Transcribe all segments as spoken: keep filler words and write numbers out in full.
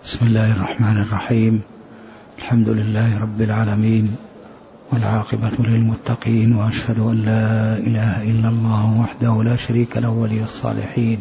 بسم الله الرحمن الرحيم. الحمد لله رب العالمين، والعاقبة للمتقين، وأشهد أن لا إله إلا الله وحده لا شريك له ولي الصالحين،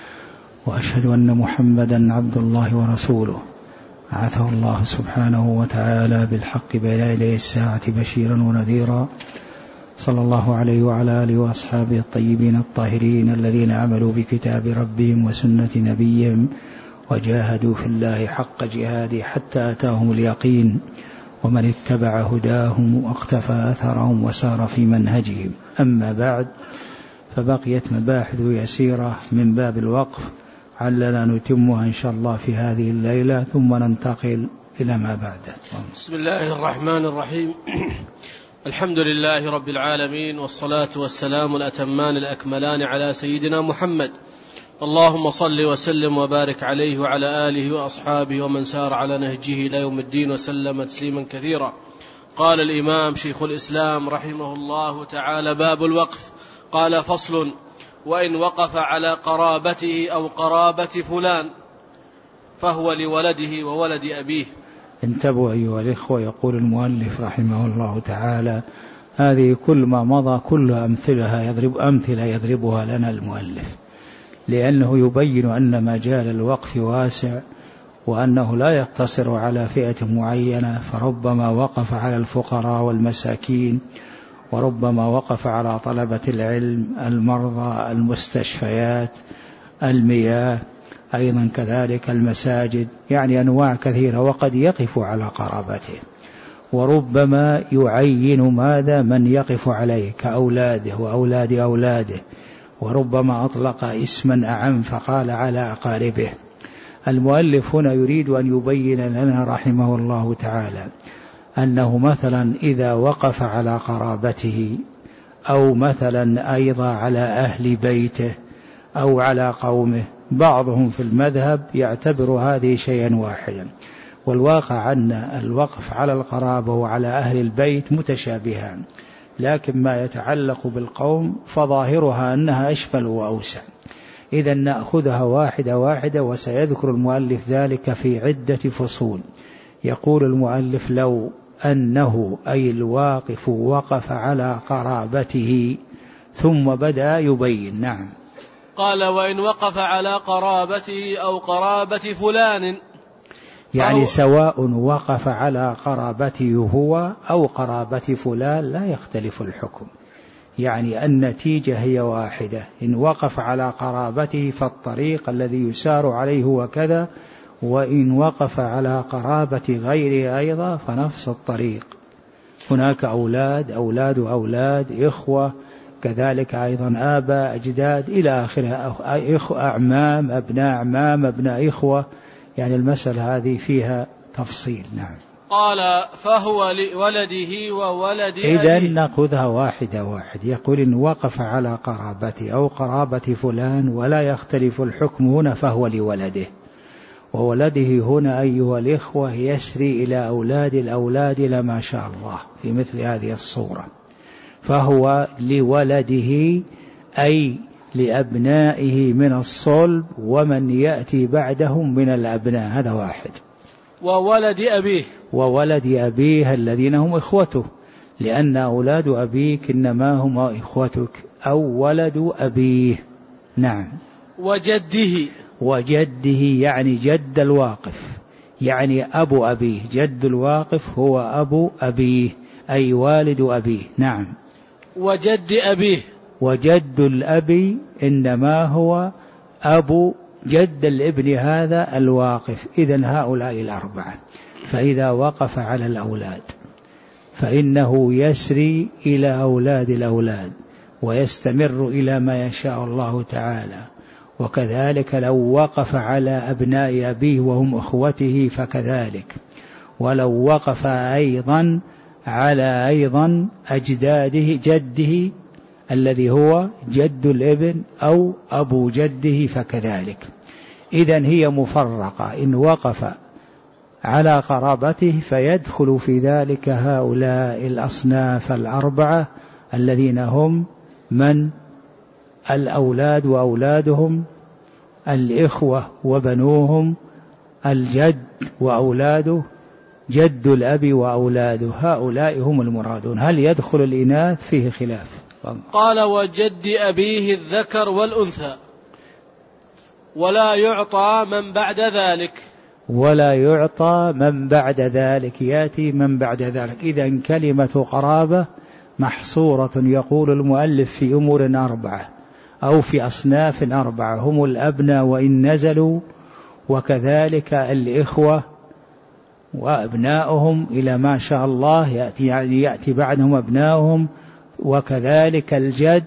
وأشهد أن محمدا عبد الله ورسوله بعثه الله سبحانه وتعالى بالحق بين يدي الساعة بشيرا ونذيرا، صلى الله عليه وعلى آله وأصحابه الطيبين الطاهرين الذين عملوا بكتاب ربهم وسنة نبيهم وجاهدوا في الله حق جهاده حتى أتاهم اليقين، ومن اتبع هداهم واقتفى أثرهم وسار في منهجهم. أما بعد، فبقيت مباحث يسيرة من باب الوقف علنا نتمها إن شاء الله في هذه الليلة، ثم ننتقل إلى ما بعده. بسم الله الرحمن الرحيم. الحمد لله رب العالمين، والصلاة والسلام الأتمان الأكملان على سيدنا محمد، اللهم صل وسلم وبارك عليه وعلى آله وأصحابه ومن سار على نهجه إلى يوم الدين وسلم تسليما كثيرا. قال الإمام شيخ الإسلام رحمه الله تعالى: باب الوقف. قال: فصل: وإن وقف على قرابته أو قرابة فلان فهو لولده وولد أبيه. انتبهوا أيها الإخوة، يقول المؤلف رحمه الله تعالى: هذه كل ما مضى كل أمثلها يضرب أمثلة يضربها لنا المؤلف، لأنه يبين أن مجال الوقف واسع، وأنه لا يقتصر على فئة معينة، فربما وقف على الفقراء والمساكين، وربما وقف على طلبة العلم، المرضى، المستشفيات، المياه، أيضا كذلك المساجد، يعني أنواع كثيرة، وقد يقف على قرابته، وربما يعين ماذا من يقف عليه كأولاده وأولاد أولاده، وربما أطلق اسما أعم فقال على أقاربه. المؤلف هنا يريد أن يبين لنا رحمه الله تعالى أنه مثلا إذا وقف على قرابته، أو مثلا أيضا على أهل بيته أو على قومه، بعضهم في المذهب يعتبر هذه شيئا واحدا، والواقع أن الوقف على القرابة وعلى أهل البيت متشابهان، لكن ما يتعلق بالقوم فظاهرها أنها أشمل وأوسع. إذن نأخذها واحدة واحدة، وسيذكر المؤلف ذلك في عدة فصول. يقول المؤلف: لو أنه أي الواقف وقف على قرابته، ثم بدأ يبين. نعم. قال: وإن وقف على قرابته أو قرابة فلان، يعني سواء وقف على قرابته هو أو قرابة فلان لا يختلف الحكم، يعني النتيجة هي واحدة. إن وقف على قرابته فالطريق الذي يسار عليه هو كذا، وإن وقف على قرابة غيره أيضا فنفس الطريق. هناك أولاد، أولاد أولاد، إخوة، كذلك أيضا آباء، أجداد، إلى آخره، أعمام، أبناء أعمام، أبناء إخوة، يعني المسألة هذه فيها تفصيل. نعم. قال: فهو لولده وولد أبيه. إذن نأخذها واحدة واحد. يقول: إن وقف على قرابته أو قرابة فلان ولا يختلف الحكم هنا فهو لولده، وولده هنا أيها الإخوة يسري إلى أولاد الأولاد إلى ما شاء الله في مثل هذه الصورة. فهو لولده أي لأبنائه من الصلب ومن يأتي بعدهم من الأبناء، هذا واحد. وولد أبيه، وولد أبيه الذين هم إخوته، لأن أولاد أبيك إنما هم إخوتك، أو ولد أبيه. نعم. وجده، وجده يعني جد الواقف، يعني أبو أبيه، جد الواقف هو أبو أبيه أي والد أبيه. نعم. وجد أبيه، وجد الأب إنما هو أبو جد الابن هذا الواقف. إذن هؤلاء الأربعة. فإذا وقف على الأولاد فإنه يسري إلى أولاد الأولاد ويستمر إلى ما يشاء الله تعالى، وكذلك لو وقف على أبناء أبيه وهم أخوته فكذلك، ولو وقف أيضا على أيضا أجداده، جده الذي هو جد الابن أو أبو جده فكذلك. إذن هي مفرقة. إن وقف على قرابته فيدخل في ذلك هؤلاء الأصناف الأربعة الذين هم من الأولاد وأولادهم، الإخوة وبنوهم، الجد وأولاده، جد الأب وأولاده، هؤلاء هم المرادون. هل يدخل الإناث؟ فيه خلاف. قال وجد أبيه الذكر والأنثى ولا يعطى من بعد ذلك. ولا يعطى من بعد ذلك، يأتي من بعد ذلك. إذن كلمة قرابة محصورة، يقول المؤلف في أمور أربعة أو في أصناف أربعة، هم الأبناء وإن نزلوا، وكذلك الإخوة وأبناؤهم إلى ما شاء الله يأتي, يعني يأتي بعدهم أبناؤهم، وكذلك الجد،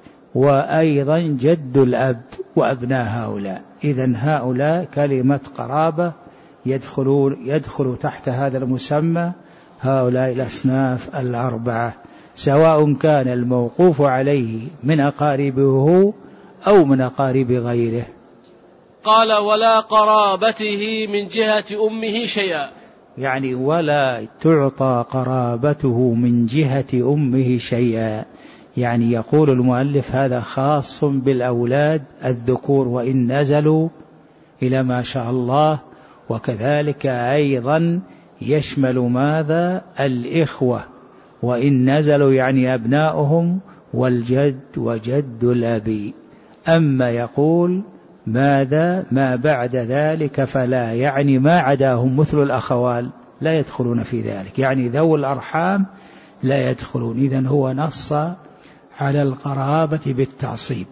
وأيضا جد الأب وأبناء هؤلاء. إذن هؤلاء كلمة قرابة يدخلون يدخل تحت هذا المسمى، هؤلاء الأصناف الأربعة، سواء كان الموقوف عليه من أقاربه أو من أقارب غيره. قال ولا قرابته من جهة أمه شيئا، يعني ولا تعطى قرابته من جهة أمه شيئا، يعني يقول المؤلف هذا خاص بالأولاد الذكور وإن نزلوا إلى ما شاء الله، وكذلك أيضا يشمل ماذا؟ الإخوة وإن نزلوا، يعني أبناؤهم، والجد وجد الأبي. أما يقول ماذا؟ ما بعد ذلك فلا، يعني ما عداهم مثل الأخوال لا يدخلون في ذلك، يعني ذوي الأرحام لا يدخلون. إذن هو نص على القرابة بالتعصيب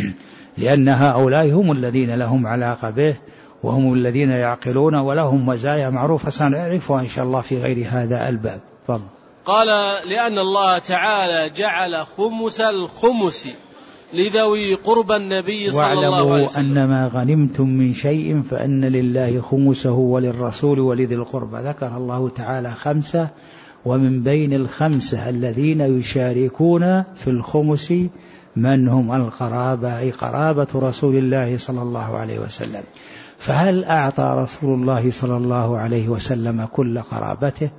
لأن هؤلاء هم الذين لهم علاقة به، وهم الذين يعقلون، ولهم مزايا معروفة سنعرفها إن شاء الله في غير هذا الباب. فضل. قال لأن الله تعالى جعل خمس الخمس لذوي قرب النبي صلى الله عليه وسلم. واعلموا أنما غنمتم من شيء فأن لله خمسه وللرسول ولذي القربى. ذكر الله تعالى خمسة، ومن بين الخمسة الذين يشاركون في الخمس من هم القرابة، أي قرابة رسول الله صلى الله عليه وسلم. فهل أعطى رسول الله صلى الله عليه وسلم كل قرابته؟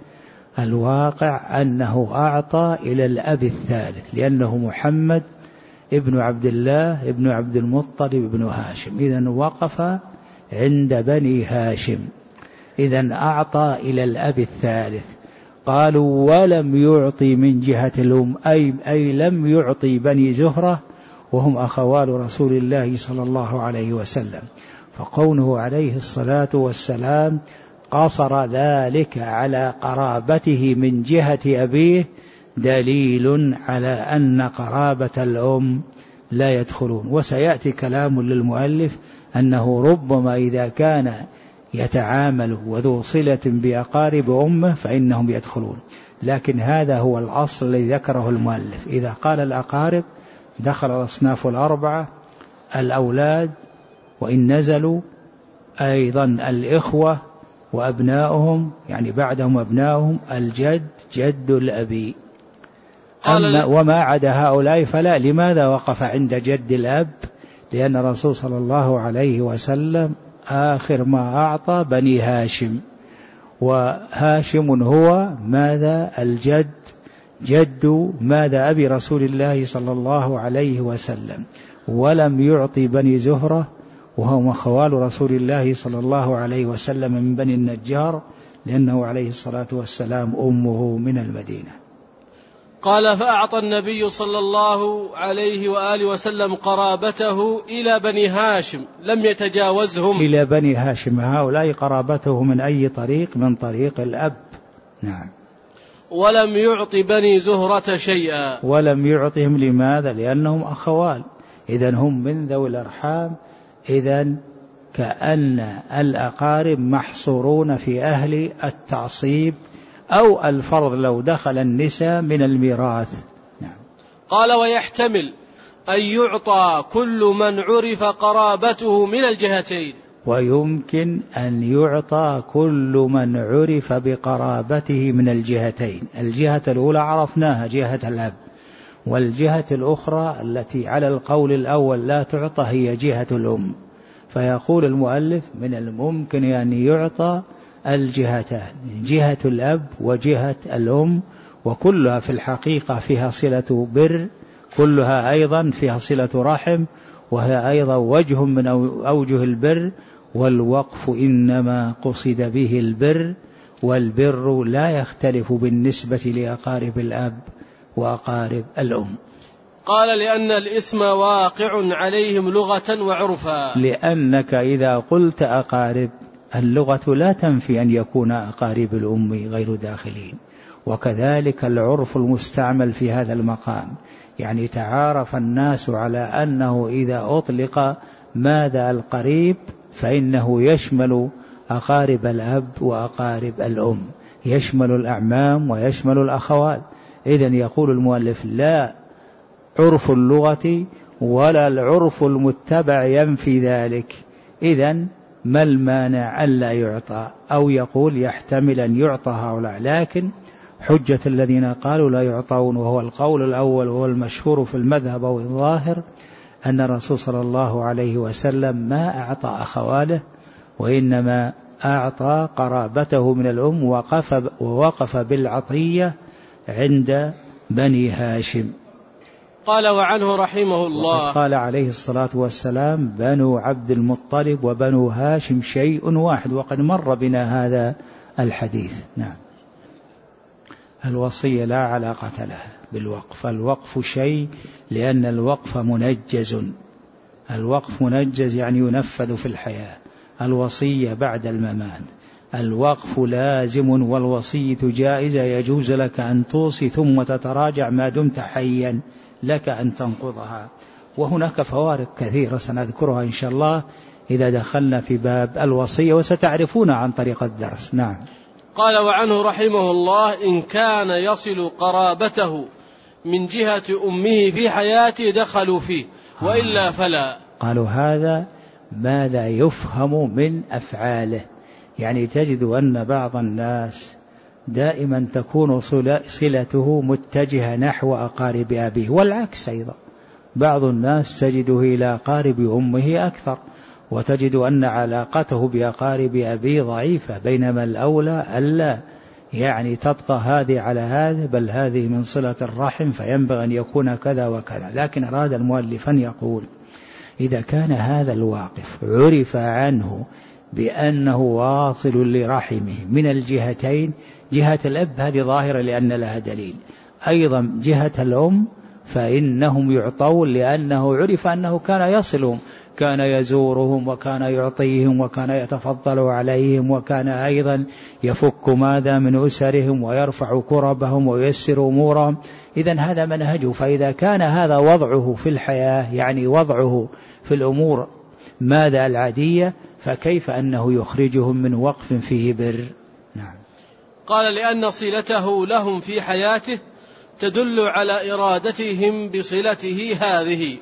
الواقع أنه أعطى إلى الأب الثالث، لأنه محمد ابن عبد الله ابن عبد المطلب ابن هاشم، إذن وقف عند بني هاشم، إذن أعطى إلى الأب الثالث. قالوا ولم يعطي من جهة الأم، أي, أي لم يعطي بني زهرة وهم أخوال رسول الله صلى الله عليه وسلم. فقوله عليه الصلاة والسلام قصر ذلك على قرابته من جهة أبيه دليل على أن قرابة الأم لا يدخلون. وسيأتي كلام للمؤلف أنه ربما إذا كان يتعامل وذو صلة بأقارب أمه فإنهم يدخلون، لكن هذا هو الأصل الذي ذكره المؤلف. إذا قال الأقارب دخل الأصناف الأربعة: الأولاد وإن نزلوا، أيضا الإخوة وأبناؤهم، يعني بعدهم أبناؤهم، الجد جد الأبي. أما وما عدا هؤلاء فلا. لماذا وقف عند جد الأب؟ لأن الرسول صلى الله عليه وسلم آخر ما أعطى بني هاشم، وهاشم هو ماذا؟ الجد، جد ماذا؟ أبي رسول الله صلى الله عليه وسلم. ولم يعطي بني زهرة وهم خوال رسول الله صلى الله عليه وسلم من بني النجار، لأنه عليه الصلاة والسلام أمه من المدينة. قال فأعطى النبي صلى الله عليه وآله وسلم قرابته إلى بني هاشم لم يتجاوزهم. إلى بني هاشم، هؤلاء قرابته من أي طريق؟ من طريق الأب. نعم. ولم يعطي بني زهرة شيئا. ولم يعطهم. لماذا؟ لأنهم أخوال، إذن هم من ذوي الأرحام. إذن كأن الأقارب محصورون في أهل التعصيب أو الفرض لو دخل النساء من الميراث. نعم. قال ويحتمل أن يعطى كل من عرف قرابته من الجهتين. ويمكن أن يعطى كل من عرف بقرابته من الجهتين. الجهة الأولى عرفناها، جهة الأب، والجهة الأخرى التي على القول الأول لا تعطى هي جهة الأم. فيقول المؤلف من الممكن أن يعطى الجهتان، جهة الأب وجهة الأم، وكلها في الحقيقة فيها صلة بر، كلها أيضا فيها صلة رحم، وهي أيضا وجه من أوجه البر، والوقف إنما قصد به البر، والبر لا يختلف بالنسبة لأقارب الأب وأقارب الأم. قال لأن الاسم واقع عليهم لغة وعرفا. لأنك إذا قلت أقارب، اللغة لا تنفي أن يكون أقارب الأم غير داخلين، وكذلك العرف المستعمل في هذا المقام، يعني تعارف الناس على أنه إذا أطلق ماذا القريب فإنه يشمل أقارب الأب وأقارب الأم، يشمل الأعمام ويشمل الأخوات. إذن يقول المؤلف لا عرف اللغة ولا العرف المتبع ينفي ذلك، إذن ما المانع ألا يعطى؟ أو يقول يحتمل أن يعطى هؤلاء، لكن حجة الذين قالوا لا يعطون، وهو القول الأول وهو المشهور في المذهب والظاهر، أن الرسول صلى الله عليه وسلم ما أعطى أخواله، وإنما أعطى قرابته من الأم، ووقف, ووقف بالعطية عند بني هاشم. قال وعنه رحمه الله قال عليه الصلاة والسلام بنو عبد المطلب وبنو هاشم شيء واحد، وقد مر بنا هذا الحديث. نعم. الوصية لا علاقة لها بالوقف، الوقف شيء لأن الوقف منجز، الوقف منجز يعني ينفذ في الحياة، الوصية بعد الممات. الوقف لازم والوصية جائزة، يجوز لك أن توصي ثم تتراجع ما دمت حيا، لك أن تنقضها. وهناك فوارق كثيرة سنذكرها إن شاء الله إذا دخلنا في باب الوصية، وستعرفون عن طريق الدرس. نعم. قال وعنه رحمه الله إن كان يصل قرابته من جهة أمه في حياته دخلوا فيه، وإلا فلا. قالوا هذا ما لا يفهم من أفعاله، يعني تجد أن بعض الناس دائما تكون صلته متجهة نحو أقارب أبيه، والعكس أيضا، بعض الناس تجده إلى أقارب أمه أكثر، وتجد أن علاقته بأقارب أبيه ضعيفة، بينما الأولى ألا يعني تطغى هذه على هذا، بل هذه من صلة الرحم فينبغي أن يكون كذا وكذا. لكن أراد المؤلف أن يقول إذا كان هذا الواقف عرف عنه بأنه واصل لرحمه من الجهتين، جهة الأب هذه ظاهرة لأن لها دليل، أيضا جهة الأم فإنهم يعطون لأنه عرف أنه كان يصلهم، كان يزورهم وكان يعطيهم وكان يتفضل عليهم، وكان أيضا يفك ماذا من أسرهم ويرفع كربهم وييسر أمورهم. إذن هذا منهجه، فإذا كان هذا وضعه في الحياة يعني وضعه في الأمور ماذا العادية، فكيف أنه يخرجهم من وقف فيه بر؟ نعم. قال لأن صلته لهم في حياته تدل على إرادتهم بصلته هذه.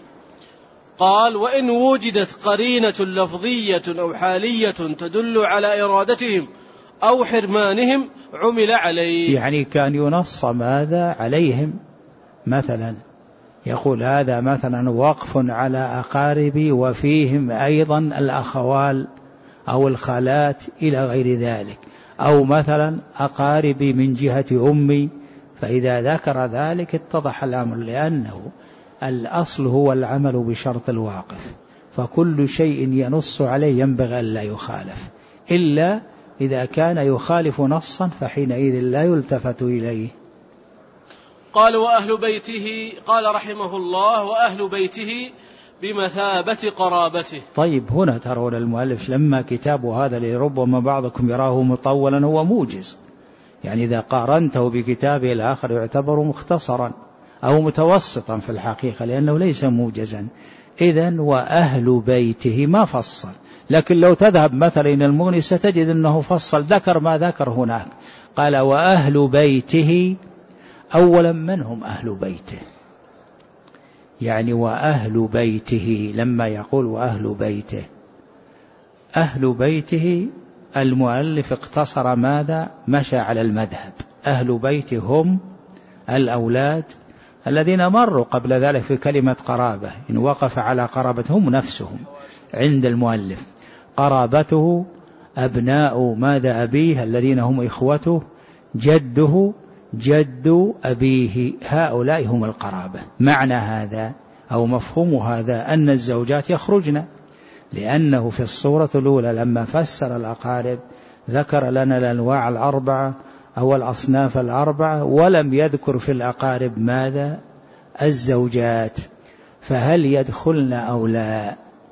قال وإن وجدت قرينة لفظية أو حالية تدل على إرادتهم أو حرمانهم عمل عليه، يعني كان ينص ماذا عليهم، مثلا يقول هذا مثلا وقف على أقاربي وفيهم أيضا الأخوال أو الخالات إلى غير ذلك، أو مثلا أقاربي من جهة أمي، فإذا ذكر ذلك اتضح الأمر، لأنه الأصل هو العمل بشرط الواقف، فكل شيء ينص عليه ينبغي أن لا يخالف، إلا إذا كان يخالف نصا فحينئذ لا يلتفت إليه. قال وأهل بيته، قال رحمه الله وأهل بيته بمثابة قرابته. طيب هنا ترون المؤلف لما كتابه هذا لربما بعضكم يراه مطولا هو موجز، يعني إذا قارنته بكتابه الآخر يعتبر مختصرا أو متوسطا في الحقيقة لأنه ليس موجزا. إذن وأهل بيته ما فصل، لكن لو تذهب مثلا إلى المغني ستجد أنه فصل، ذكر ما ذكر هناك، قال وأهل بيته. أولا من هم أهل بيته؟ يعني وأهل بيته لما يقول وأهل بيته، أهل بيته المؤلف اقتصر ماذا؟ مشى على المذهب، أهل بيته هم الأولاد الذين مروا قبل ذلك في كلمة قرابة، إن وقف على قرابتهم نفسهم عند المؤلف، قرابته أبناء ماذا أبيه الذين هم إخوته، جده جد أبيه، هؤلاء هم القرابة. معنى هذا أو مفهوم هذا أن الزوجات يخرجن لأنه في الصورة الأولى لما فسر الأقارب ذكر لنا الأنواع الأربعة أو الأصناف الأربعة، ولم يذكر في الأقارب ماذا؟ الزوجات. فهل يدخلن أو لا؟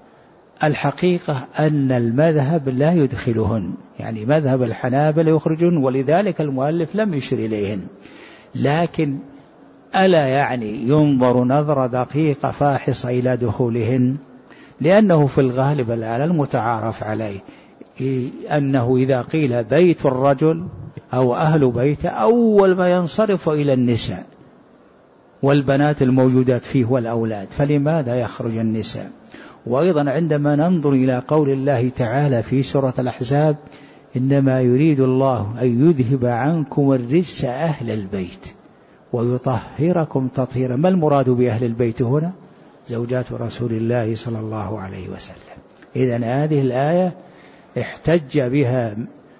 الحقيقة أن المذهب لا يدخلهن، يعني مذهب الحنابلة يخرجون، ولذلك المؤلف لم يشر إليهن. لكن ألا يعني ينظر نظرة دقيقة فاحصة إلى دخولهن؟ لأنه في الغالب الآن المتعارف عليه أنه إذا قيل بيت الرجل أو أهل بيته أول ما ينصرف إلى النساء والبنات الموجودات فيه والأولاد، فلماذا يخرج النساء؟ وأيضا عندما ننظر إلى قول الله تعالى في سورة الأحزاب إنما يريد الله أن يذهب عنكم الرجس أهل البيت ويطهركم تطهيرا، ما المراد بأهل البيت هنا؟ زوجات رسول الله صلى الله عليه وسلم. إذن هذه الآية احتج بها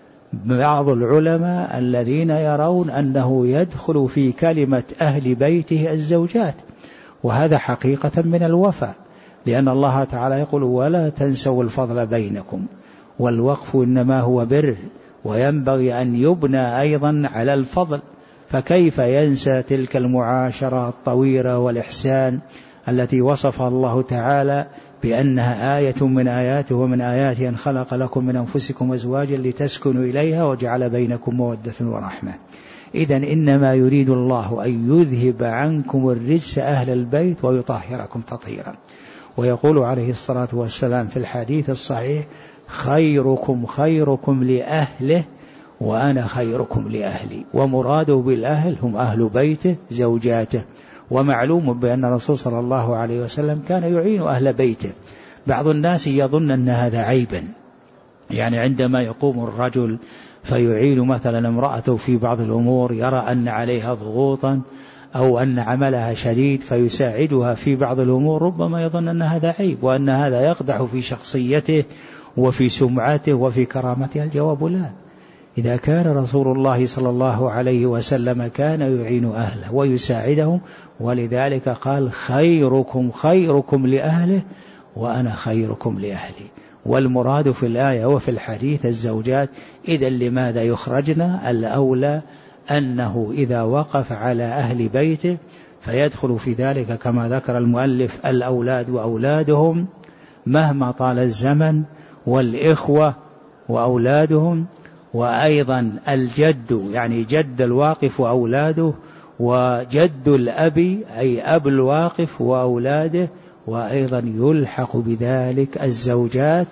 بعض العلماء الذين يرون أنه يدخل في كلمة أهل بيته الزوجات، وهذا حقيقة من الوفاء، لأن الله تعالى يقول ولا تنسوا الفضل بينكم، والوقف إنما هو بر، وينبغي أن يبنى أيضا على الفضل، فكيف ينسى تلك المعاشرة الطويلة والإحسان التي وصفها الله تعالى بأنها آية من آياته، ومن آياته أن خلق لكم من أنفسكم أزواجا لتسكنوا إليها وجعل بينكم مودة ورحمة. إذن إنما يريد الله أن يذهب عنكم الرجس أهل البيت ويطهركم تطهيرا. ويقول عليه الصلاة والسلام في الحديث الصحيح خيركم خيركم لأهله وأنا خيركم لأهلي، ومراده بالأهل هم أهل بيته زوجاته. ومعلوم بأن الرسول صلى الله عليه وسلم كان يعين أهل بيته. بعض الناس يظن أن هذا عيبا، يعني عندما يقوم الرجل فيعين مثلا امرأته في بعض الأمور يرى أن عليها ضغوطا أو أن عملها شديد فيساعدها في بعض الأمور، ربما يظن أن هذا عيب وأن هذا يقدح في شخصيته وفي سمعته وفي كرامته. الجواب لا. إذا كان رسول الله صلى الله عليه وسلم كان يعين أهله ويساعدهم، ولذلك قال خيركم خيركم لأهله وأنا خيركم لأهلي. والمراد في الآية وفي الحديث الزوجات. إذا لماذا يخرجنا؟ الأولى أنه إذا وقف على أهل بيته فيدخل في ذلك كما ذكر المؤلف الأولاد وأولادهم مهما طال الزمن، والإخوة وأولادهم، وأيضا الجد يعني جد الواقف وأولاده، وجد الأب أي أب الواقف وأولاده، وأيضا يلحق بذلك الزوجات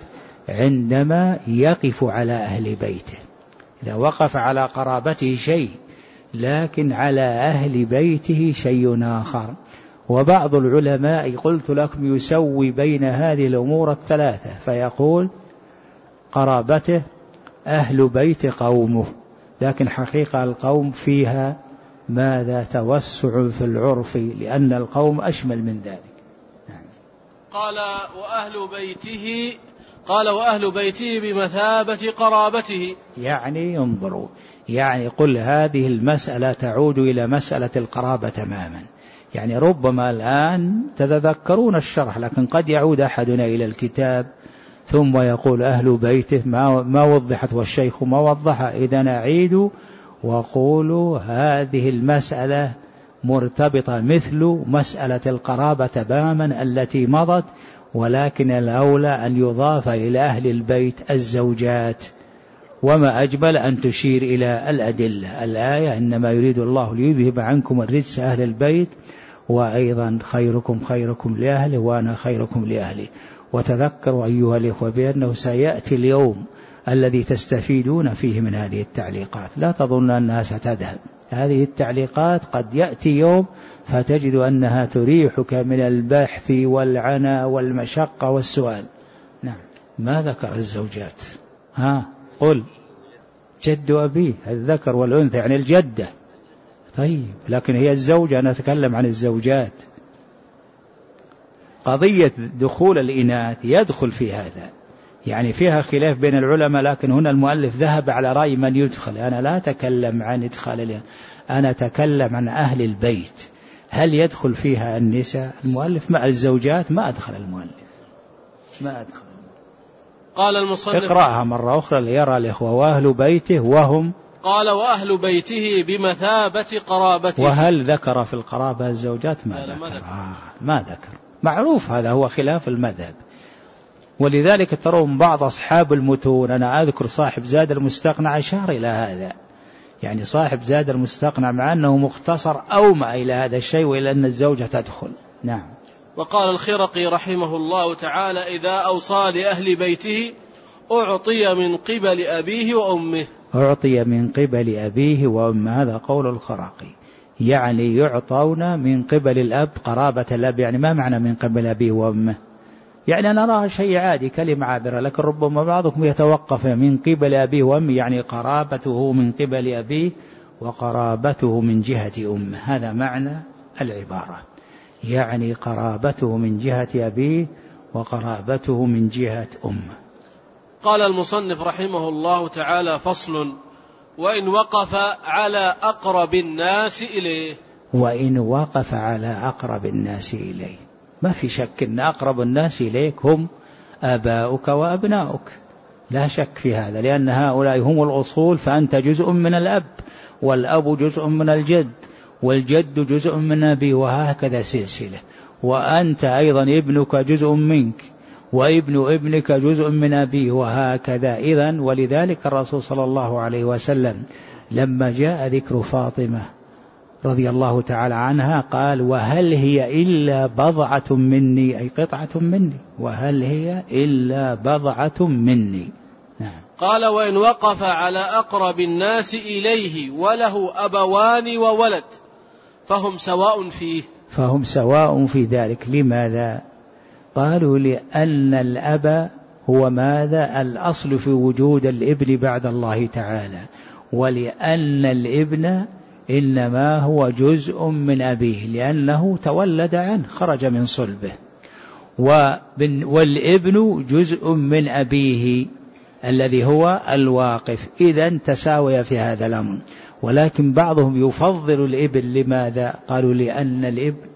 عندما يقف على أهل بيته. إذا وقف على قرابته شيء لكن على أهل بيته شيء آخر. وبعض العلماء قلت لكم يسوي بين هذه الأمور الثلاثة، فيقول قرابته أهل بيت قومه، لكن حقيقة القوم فيها ماذا توسع في العرف، لأن القوم أشمل من ذلك. قال وأهل بيته قال وأهل بيته بمثابة قرابته، يعني ينظروا، يعني قل هذه المسألة تعود إلى مسألة القرابة تماما. يعني ربما الآن تتذكرون الشرح، لكن قد يعود أحدنا إلى الكتاب ثم يقول أهل بيته ما, ما وضحت والشيخ ما وضحها. إذا نعيد وقولوا هذه المسألة مرتبطة مثل مسألة القرابة تماما التي مضت، ولكن الأولى أن يضاف إلى أهل البيت الزوجات. وما أجمل أن تشير إلى الأدلة. الآية إنما يريد الله ليذهب عنكم الرجس أهل البيت، وأيضا خيركم خيركم لأهله وأنا خيركم لأهلي. وتذكروا أيها الإخوة بأنه سيأتي اليوم الذي تستفيدون فيه من هذه التعليقات. لا تظن أنها ستذهب، هذه التعليقات قد يأتي يوم فتجد أنها تريحك من البحث والعناء والمشقة والسؤال. نعم. ما ذكر الزوجات؟ ها قل جد أبيه الذكر والأنثى يعني الجدة. طيب لكن هي الزوجة، أنا أتكلم عن الزوجات. قضية دخول الإناث يدخل في هذا، يعني فيها خلاف بين العلماء، لكن هنا المؤلف ذهب على رأي من يدخل. أنا لا أتكلم عن إدخال الإناث، أنا أتكلم عن أهل البيت. هل يدخل فيها النساء؟ المؤلف ما الزوجات ما أدخل المؤلف ما أدخل. قال المصنف اقرأها مرة أخرى ليرى الإخوة. وأهل بيته وهم. قال وأهل بيته بمثابة قرابته. وهل ذكر في القرابة الزوجات؟ ما ذكر. ما ذكر. آه ما ذكر. معروف هذا هو خلاف المذهب. ولذلك ترون بعض أصحاب المتون، أنا أذكر صاحب زاد المستقنع أشار إلى هذا، يعني صاحب زاد المستقنع مع أنه مختصر أومأ إلى هذا الشيء وإلى أن الزوجة تدخل. نعم. وقال الخرقي رحمه الله تعالى إذا أوصى لأهل بيته أعطي من قبل أبيه وأمه. أعطي من قبل أبيه وأمه، هذا قول الخرقي، يعني يعطون من قبل الأب قرابة الأب. يعني ما معنى من قبل أبيه وأمه؟ يعني نراها شيء عادي كلمة عابرة، لكن ربما بعضكم يتوقف من قبل أبيه وأمه، يعني قرابته من قبل أبيه وقرابته من جهة أمه، هذا معنى العبارة، يعني قرابته من جهة أبيه وقرابته من جهة أمه. قال المصنف رحمه الله تعالى فصل وإن وقف على أقرب الناس إليه. وإن وقف على أقرب الناس إليه، ما في شك أن أقرب الناس إليك هم آباؤك وأبناؤك، لا شك في هذا، لأن هؤلاء هم الأصول، فأنت جزء من الأب، والأب جزء من الجد، والجد جزء من أبي، وهكذا سلسلة. وأنت أيضا ابنك جزء منك، وابن ابنك جزء من أبيه، وهكذا. إذن ولذلك الرسول صلى الله عليه وسلم لما جاء ذكر فاطمة رضي الله تعالى عنها قال وهل هي إلا بضعة مني، أي قطعة مني، وهل هي إلا بضعة مني. نعم. قال وإن وقف على أقرب الناس إليه وله أبوان وولد فهم سواء فيه. فهم سواء في ذلك. لماذا؟ قالوا لأن الأب هو ماذا؟ الأصل في وجود الابن بعد الله تعالى، ولأن الابن إنما هو جزء من أبيه لأنه تولد عنه، خرج من صلبه، والابن جزء من أبيه الذي هو الواقف. إذن تساوي في هذا الأمر. ولكن بعضهم يفضل الابن. لماذا؟ قالوا لأن الابن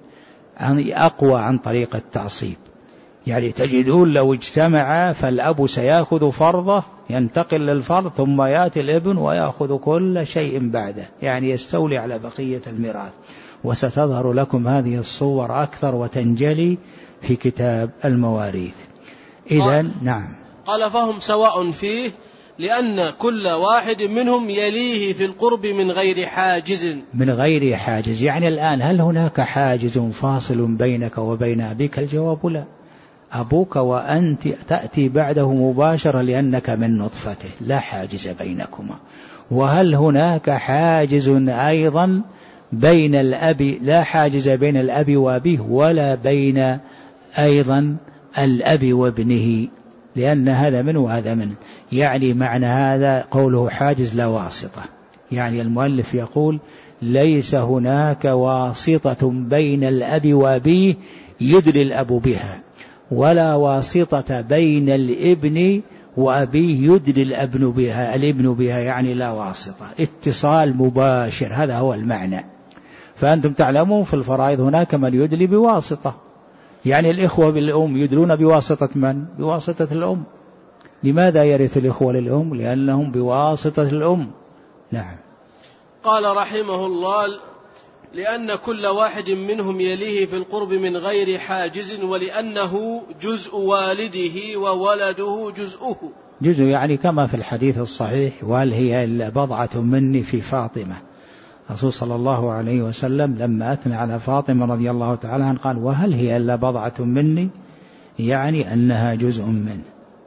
أقوى عن طريق التعصيب، يعني تجدون لو اجتمع فالأب سيأخذ فرضه ينتقل للفرض، ثم يأتي الابن ويأخذ كل شيء بعده، يعني يستولي على بقية الميراث. وستظهر لكم هذه الصور أكثر وتنجلي في كتاب المواريث. إذن نعم. قال فهم سواء فيه لأن كل واحد منهم يليه في القرب من غير حاجز. من غير حاجز، يعني الآن هل هناك حاجز فاصل بينك وبين أبيك؟ الجواب لا. أبوك وأنت تأتي بعده مباشرة لأنك من نطفته، لا حاجز بينكما. وهل هناك حاجز أيضا بين الأب؟ لا حاجز بين الأب وأبيه، ولا بين أيضا الأب وابنه، لأن هذا منه وهذا منه. يعني معنى هذا قوله حاجز لا واسطة، يعني المؤلف يقول ليس هناك واسطة بين الأب وأبيه يدلي الأب بها، ولا واسطة بين الابن وأبيه يدلي الابن بها الابن بها يعني لا واسطة، اتصال مباشر، هذا هو المعنى. فأنتم تعلمون في الفرائض هناك من يدلي بواسطة، يعني الإخوة بالأم يدلون بواسطة من؟ بواسطة الأم. لماذا يرث الإخوة للأم؟ لأنهم بواسطة الأم. نعم. قال رحمه الله لأن كل واحد منهم يليه في القرب من غير حاجز، ولأنه جزء والده وولده جزءه. جزء يعني كما في الحديث الصحيح وهل هي إلا بضعة مني في فاطمة. الرسول صلى الله عليه وسلم لما أثنى على فاطمة رضي الله تعالى عنها قال وهل هي إلا بضعة مني، يعني أنها جزء منه.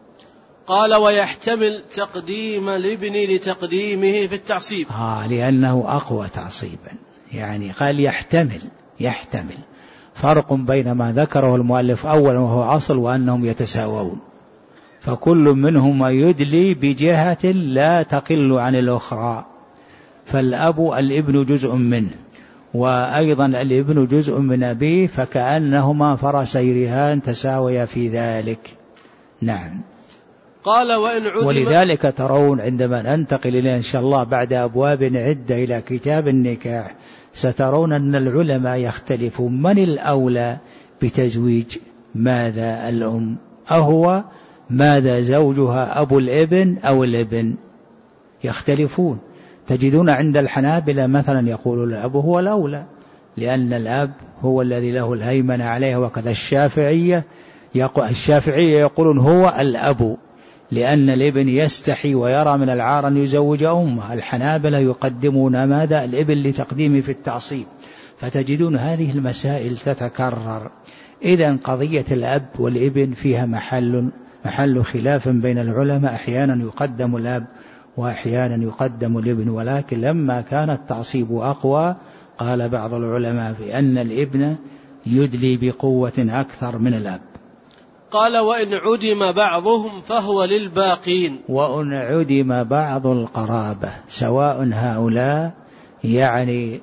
قال ويحتمل تقديم الابن لتقديمه في التعصيب. آه لأنه أقوى تعصيبا، يعني قال يحتمل يحتمل فرق بين ما ذكره المؤلف أولا وهو أصل وأنهم يتساوون، فكل منهما يدلي بجهة لا تقل عن الأخرى. فالأب الابن جزء منه، وأيضا الابن جزء من أبيه، فكأنهما فرسي رهان تساويا في ذلك. نعم. قال وإن علم. ولذلك ترون عندما ننتقل إلى إن شاء الله بعد أبواب عدة إلى كتاب النكاح سترون أن العلماء يختلفون من الأولى بتزويج ماذا الأم، أهو ماذا زوجها أبو الابن أو الابن؟ يختلفون. تجدون عند الحنابلة مثلا يقول الأب هو الأولى لأن الأب هو الذي له الهيمنة عليه، وكذا الشافعية يقول الشافعية يقولون هو الأب لأن الابن يستحي ويرى من العار أن يزوج أمه. الحنابلة يقدمون ماذا؟ الابن لتقديمه في التعصيب. فتجدون هذه المسائل تتكرر. إذن قضية الأب والابن فيها محل محل خلاف بين العلماء، أحيانا يقدم الأب وأحيانا يقدم الابن، ولكن لما كان التعصيب أقوى قال بعض العلماء بأن الابن يدلي بقوة أكثر من الأب. قال وإن عدم بعضهم فهو للباقين. وإن عدم بعض القرابة سواء هؤلاء يعني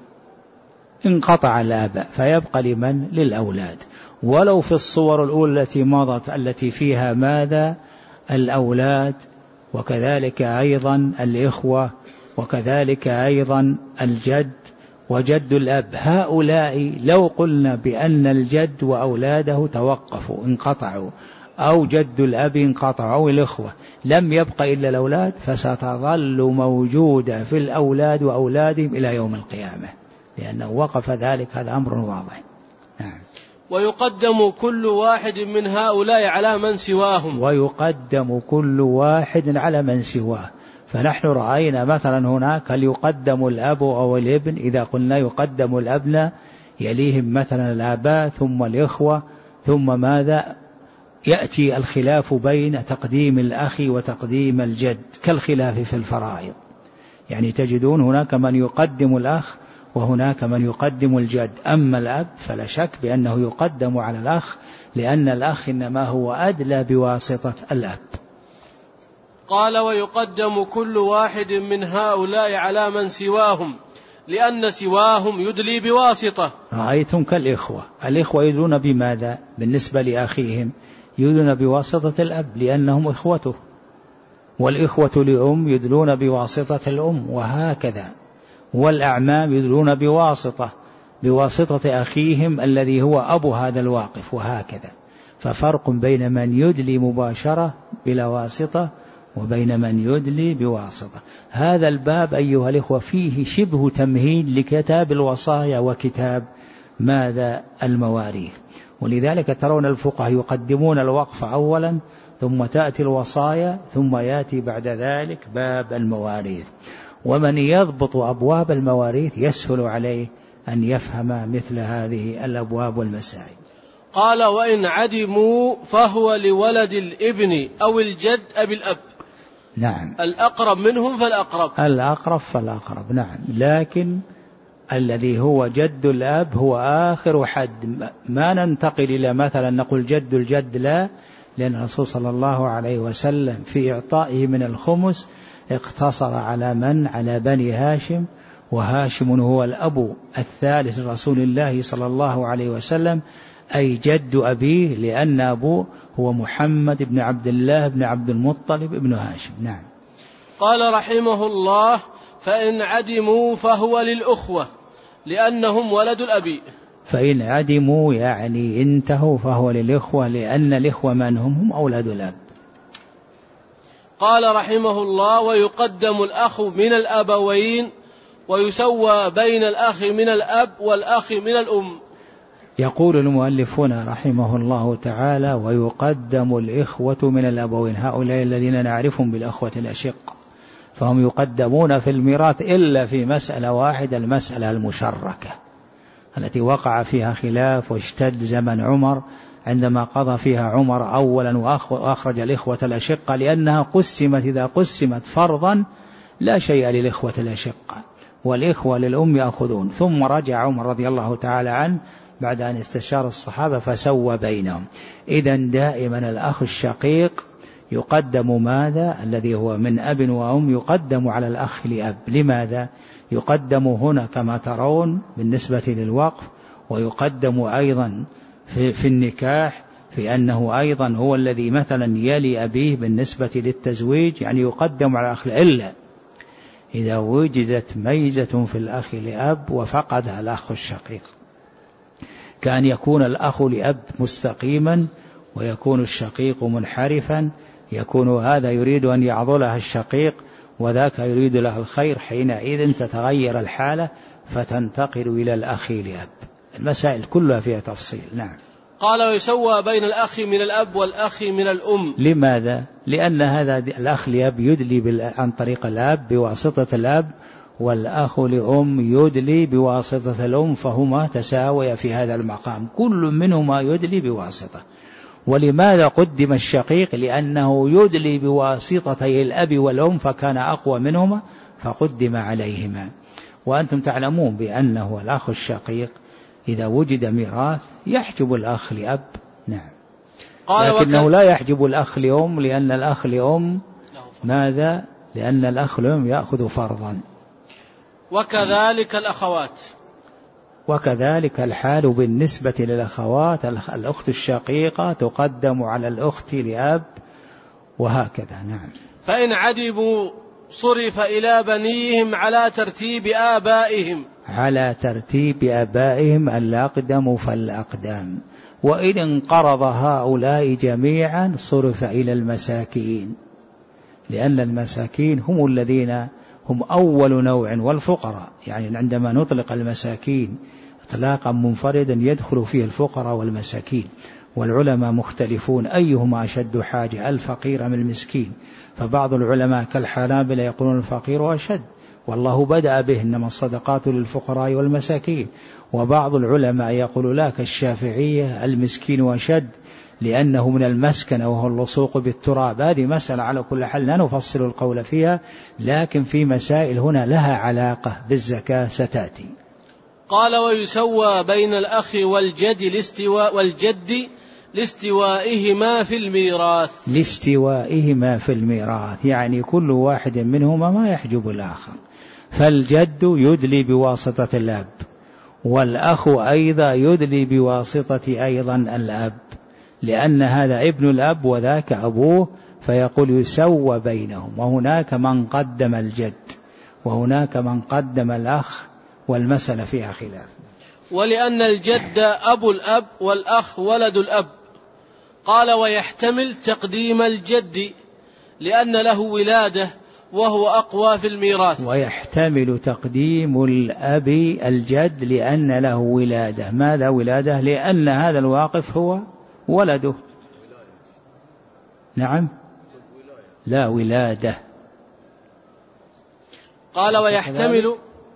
انقطع الآباء فيبقى لمن؟ للأولاد، ولو في الصور الأولى التي مضت التي فيها ماذا؟ الأولاد، وكذلك أيضا الإخوة، وكذلك أيضا الجد وجد الأب. هؤلاء لو قلنا بأن الجد وأولاده توقفوا انقطعوا، أو جد الأب انقطعوا، أو الإخوة، لم يبق إلا الأولاد، فستظل موجودة في الأولاد وأولادهم إلى يوم القيامة، لأنه وقف ذلك. هذا أمر واضح. نعم. ويقدم كل واحد من هؤلاء على من سواهم. ويقدم كل واحد على من سواه. فنحن رأينا مثلا هناك هل يقدم الأب أو الابن؟ إذا قلنا يقدم الأبناء يليهم مثلا الآباء ثم الإخوة ثم ماذا؟ يأتي الخلاف بين تقديم الأخ وتقديم الجد كالخلاف في الفرائض. يعني تجدون هناك من يقدم الأخ وهناك من يقدم الجد. أما الأب فلا شك بأنه يقدم على الأخ، لأن الأخ إنما هو أدلى بواسطة الأب. قال ويقدم كل واحد من هؤلاء على من سواهم لأن سواهم يدلي بواسطة. رأيتم كالإخوة، الإخوة يدلون بماذا؟ بالنسبة لأخيهم يدلون بواسطة الأب لأنهم إخوته، والإخوة لأم يدلون بواسطة الأم، وهكذا. والأعمام يدلون بواسطة بواسطة أخيهم الذي هو أبو هذا الواقف، وهكذا. ففرق بين من يدلي مباشرة بلا واسطة وبين من يدلي بواسطة. هذا الباب أيها الإخوة فيه شبه تمهيد لكتاب الوصايا وكتاب ماذا؟ المواريث. ولذلك ترون الفقهاء يقدمون الوقف أولا ثم تأتي الوصايا ثم يأتي بعد ذلك باب المواريث. ومن يضبط أبواب المواريث يسهل عليه أن يفهم مثل هذه الأبواب والمسائل. قال وإن عدموا فهو لولد الابن أو الجد أبي الأب. نعم. الأقرب منهم فالأقرب. الأقرب فالأقرب. نعم. لكن الذي هو جد الأب هو آخر حد، ما ننتقل إلى مثلا نقول جد الجد، لا، لأن الرسول صلى الله عليه وسلم في إعطائه من الخمس اقتصر على من؟ على بني هاشم، وهاشم هو الأب الثالث لرسول الله صلى الله عليه وسلم، أي جد أبيه، لأن أبوه هو محمد بن عبد الله بن عبد المطلب بن هاشم. نعم. قال رحمه الله فإن عدموا فهو للأخوة لأنهم ولد الأبي. فإن عدموا يعني انتهوا فهو للإخوة، لأن الإخوة من هم؟ هم أولاد الأب. قال رحمه الله ويقدم الأخ من الأبوين ويسوى بين الأخ من الأب والأخ من الأم. يقول المؤلفون رحمه الله تعالى ويقدم الإخوة من الأبوين، هؤلاء الذين نعرفهم بالأخوة الأشقة، فهم يقدمون في الميراث إلا في مسألة واحدة، المسألة المشركة التي وقع فيها خلاف واشتد زمن عمر، عندما قضى فيها عمر أولا وأخرج الإخوة الأشقة، لأنها قسمت، إذا قسمت فرضا لا شيء للإخوة الأشقة والإخوة للأم يأخذون. ثم رجع عمر رضي الله تعالى عنه بعد أن استشار الصحابة فسوى بينهم. إذن دائما الأخ الشقيق يقدم ماذا؟ الذي هو من أب وأم يقدم على الأخ لأب. لماذا؟ يقدم هنا كما ترون بالنسبة للوقف، ويقدم أيضا في, في النكاح، في أنه أيضا هو الذي مثلا يلي أبيه بالنسبة للتزويج، يعني يقدم على الأخ، إلا إذا وجدت ميزة في الأخ لأب وفقدها الأخ الشقيق، كان يكون الأخ لأب مستقيما ويكون الشقيق منحرفا، يكون هذا يريد أن يعضلها الشقيق وذاك يريد له الخير، حينئذ تتغير الحالة فتنتقل إلى الأخ لأب. المسائل كلها فيها تفصيل. نعم. قال ويسوى بين الأخ من الأب والأخ من الأم. لماذا؟ لأن هذا الأخ لأب يدلي عن طريق الأب بواسطة الأب، والأخ لأم يدلي بواسطة الأم، فهما تساويا في هذا المقام، كل منهما يدلي بواسطة. ولماذا قدم الشقيق؟ لأنه يدلي بواسطتي الأب والأم فكان أقوى منهما فقدم عليهما. وأنتم تعلمون بأنه الأخ الشقيق إذا وجد ميراث يحجب الأخ لأب. نعم. لكنه وكان... لا يحجب الأخ لأم، لأن الأخ لأم ماذا؟ لأن الأخ لأم يأخذ فرضا. وكذلك الأخوات. وكذلك الحال بالنسبة للأخوات، الأخت الشقيقة تقدم على الأخت لأب وهكذا. نعم. فإن عدبوا صرف إلى بنيهم على ترتيب آبائهم. على ترتيب آبائهم الأقدم فالأقدام. وإن انقرض هؤلاء جميعا صرف إلى المساكين، لأن المساكين هم الذين هم أول نوع، والفقراء يعني عندما نطلق المساكين إطلاقا منفردا يدخل فيه الفقراء والمساكين. والعلماء مختلفون أيهما أشد حاجة، الفقير أم المسكين؟ فبعض العلماء كالحنابلة يقولون الفقير أشد، والله بدأ به إنما الصدقات للفقراء والمساكين. وبعض العلماء يقول لا كالشافعية المسكين أشد لأنه من المسكن وهو اللصوق بالتراب. هذه مسألة على كل حال لا نفصل القول فيها، لكن في مسائل هنا لها علاقة بالزكاة ستأتي. قال ويسوى بين الأخ والجد لاستواء والجد لاستوائهما في الميراث. لاستوائهما في الميراث يعني كل واحد منهما ما يحجب الآخر. فالجد يدلي بواسطة الأب، والأخ أيضا يدلي بواسطة أيضا الأب، لأن هذا ابن الأب وذاك أبوه، فيقول يسوى بينهم. وهناك من قدم الجد وهناك من قدم الأخ، والمسألة فيها خلاف. ولأن الجد أبو الأب والأخ ولد الأب. قال ويحتمل تقديم الجد لأن له ولادة وهو أقوى في الميراث. ويحتمل تقديم الأب الجد لأن له ولادة. ماذا ولادة؟ لأن هذا الواقف هو ولده. نعم. لا ولادة. قال ويحتمل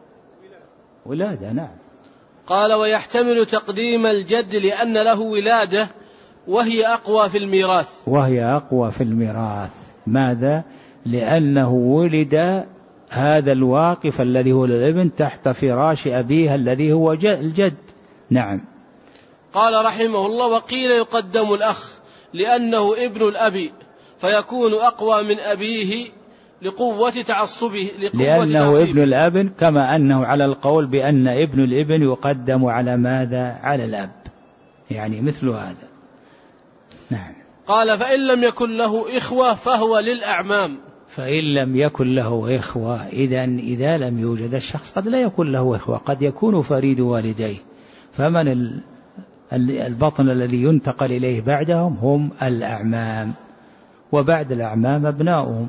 ولادة. نعم. قال ويحتمل تقديم الجد لأن له ولادة وهي أقوى في الميراث. وهي أقوى في الميراث. ماذا؟ لأنه ولد هذا الواقف الذي هو الابن تحت فراش أبيه الذي هو الجد. نعم. قال رحمه الله وقيل يقدم الأخ لأنه ابن الأب فيكون أقوى من أبيه لقوة تعصبه لقوة لأنه تعصيبه. ابن الأب، كما أنه على القول بأن ابن الابن يقدم على ماذا؟ على الأب، يعني مثل هذا. نعم. قال فإن لم يكن له إخوة فهو للأعمام. فإن لم يكن له إخوة، إذن إذا لم يوجد الشخص قد لا يكون له إخوة، قد يكون فريد والديه، فمن البطن الذي ينتقل إليه بعدهم هم الأعمام، وبعد الأعمام أبناؤهم.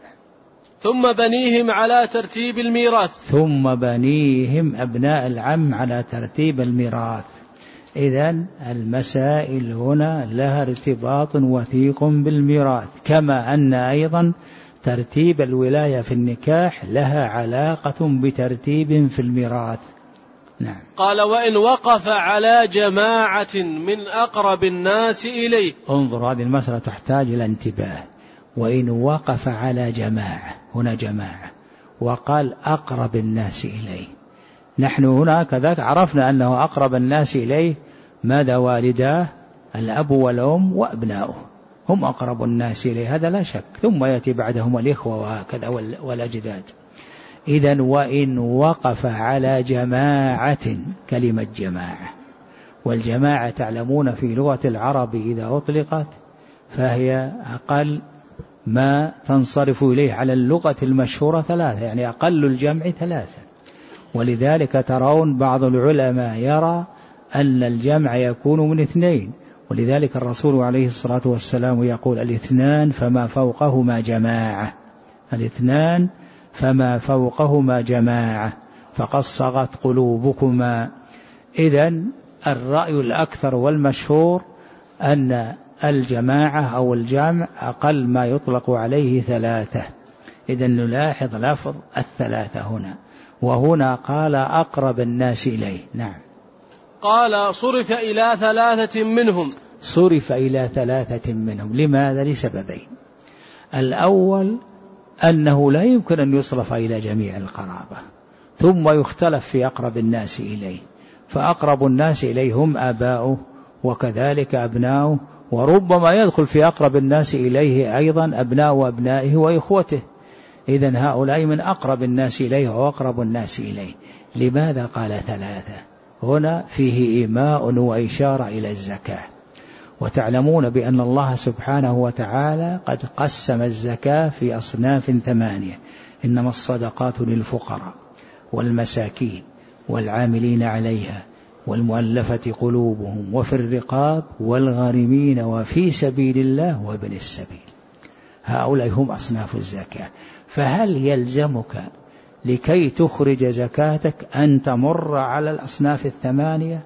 ثم بنيهم على ترتيب الميراث. ثم بنيهم أبناء العم على ترتيب الميراث. إذن المسائل هنا لها ارتباط وثيق بالميراث، كما أن أيضا ترتيب الولاية في النكاح لها علاقة بترتيب في الميراث. نعم. قال وإن وقف على جماعة من أقرب الناس إليه. انظر، هذه المسألة تحتاج إلى انتباه. وإن وقف على جماعة، هنا جماعة وقال أقرب الناس إليه. نحن هنا كذلك عرفنا أنه أقرب الناس إليه ماذا؟ والداه الأب والأم وأبناؤه هم أقرب الناس إليه، هذا لا شك. ثم يأتي بعدهم الإخوة وهكذا والأجداد. إذن وإن وقف على جماعة، كلمة جماعة، والجماعة تعلمون في لغة العرب إذا أطلقت فهي أقل ما تنصرف إليه على اللغة المشهورة ثلاثة، يعني أقل الجمع ثلاثة. ولذلك ترون بعض العلماء يرى أن الجمع يكون من اثنين، ولذلك الرسول عليه الصلاة والسلام يقول الاثنان فما فوقهما جماعة، الاثنان فما فوقهما جماعة فقد صغت قلوبكما. إذن الرأي الأكثر والمشهور أن الجماعة أو الجمع أقل ما يطلق عليه ثلاثة. إذن نلاحظ لفظ الثلاثة هنا، وهنا قال أقرب الناس إليه. نعم. قال صرف إلى ثلاثة منهم، صرف إلى ثلاثة منهم. لماذا؟ لسببين. الأول أنه لا يمكن أن يصرف إلى جميع القرابة، ثم يختلف في أقرب الناس إليه، فأقرب الناس إليه هم آباؤه وكذلك أبناؤه، وربما يدخل في أقرب الناس إليه أيضا أبناء وأبنائه وإخوته. إذن هؤلاء من أقرب الناس إليه وأقرب الناس إليه. لماذا قال ثلاثة؟ هنا فيه إيماء وإشارة إلى الزكاة. وتعلمون بأن الله سبحانه وتعالى قد قسم الزكاة في أصناف ثمانية: إنما الصدقات للفقراء والمساكين والعاملين عليها والمؤلفة قلوبهم وفي الرقاب والغارمين وفي سبيل الله وابن السبيل. هؤلاء هم أصناف الزكاة. فهل يلزمك لكي تخرج زكاتك أن تمر على الأصناف الثمانية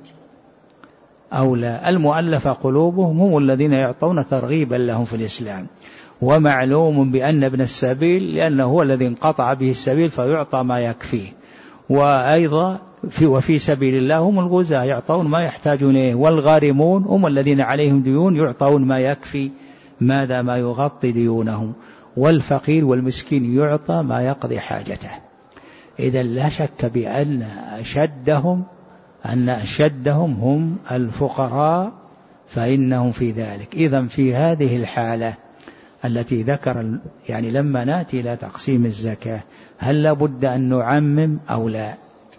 أو لا؟ المؤلفة قلوبهم هم الذين يعطون ترغيبا لهم في الإسلام، ومعلوم بأن ابن السبيل لأنه هو الذي انقطع به السبيل فيعطى ما يكفيه، وأيضا في وفي سبيل الله هم الغزاة يعطون ما يحتاجون إليه، والغارمون هم الذين عليهم ديون يعطون ما يكفي ماذا ما يغطي ديونهم، والفقير والمسكين يعطى ما يقضي حاجته. إذا لا شك بأن أشدهم أن أشدهم هم الفقراء، فإنهم في ذلك. إذن في هذه الحالة التي ذكر يعني لما نأتي إلى تقسيم الزكاة هل لابد أن نعمم أو لا؟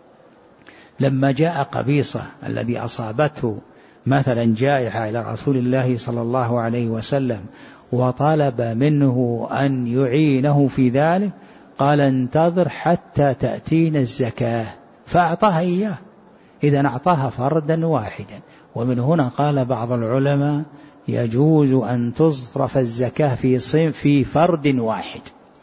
لما جاء قبيصة الذي أصابته مثلا جائحة إلى رسول الله صلى الله عليه وسلم وطلب منه أن يعينه في ذلك، قال انتظر حتى تأتينا الزكاة، فأعطاها إياه. إذن أعطاها فردا واحدا. ومن هنا قال بعض العلماء يجوز أن تصرف الزكاة في صنف في فرد واحد،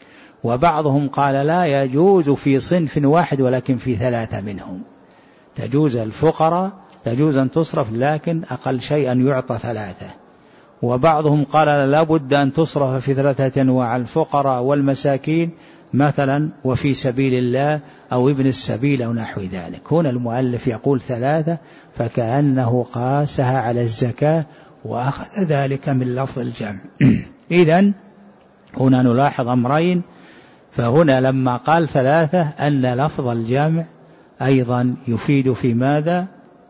وبعضهم قال لا يجوز في صنف واحد ولكن في ثلاثة منهم. تجوز الفقراء تجوز أن تصرف لكن أقل شيء أن يعطى ثلاثة. وبعضهم قال لا بد أن تصرف في ثلاثة أنواع: الفقراء والمساكين مثلا وفي سبيل الله أو ابن السبيل أو نحو ذلك. هنا المؤلف يقول ثلاثة فكأنه قاسها على الزكاة وأخذ ذلك من لفظ الجمع. إذن هنا نلاحظ أمرين. فهنا لما قال ثلاثة أن لفظ الجمع أيضا يفيد في ماذا؟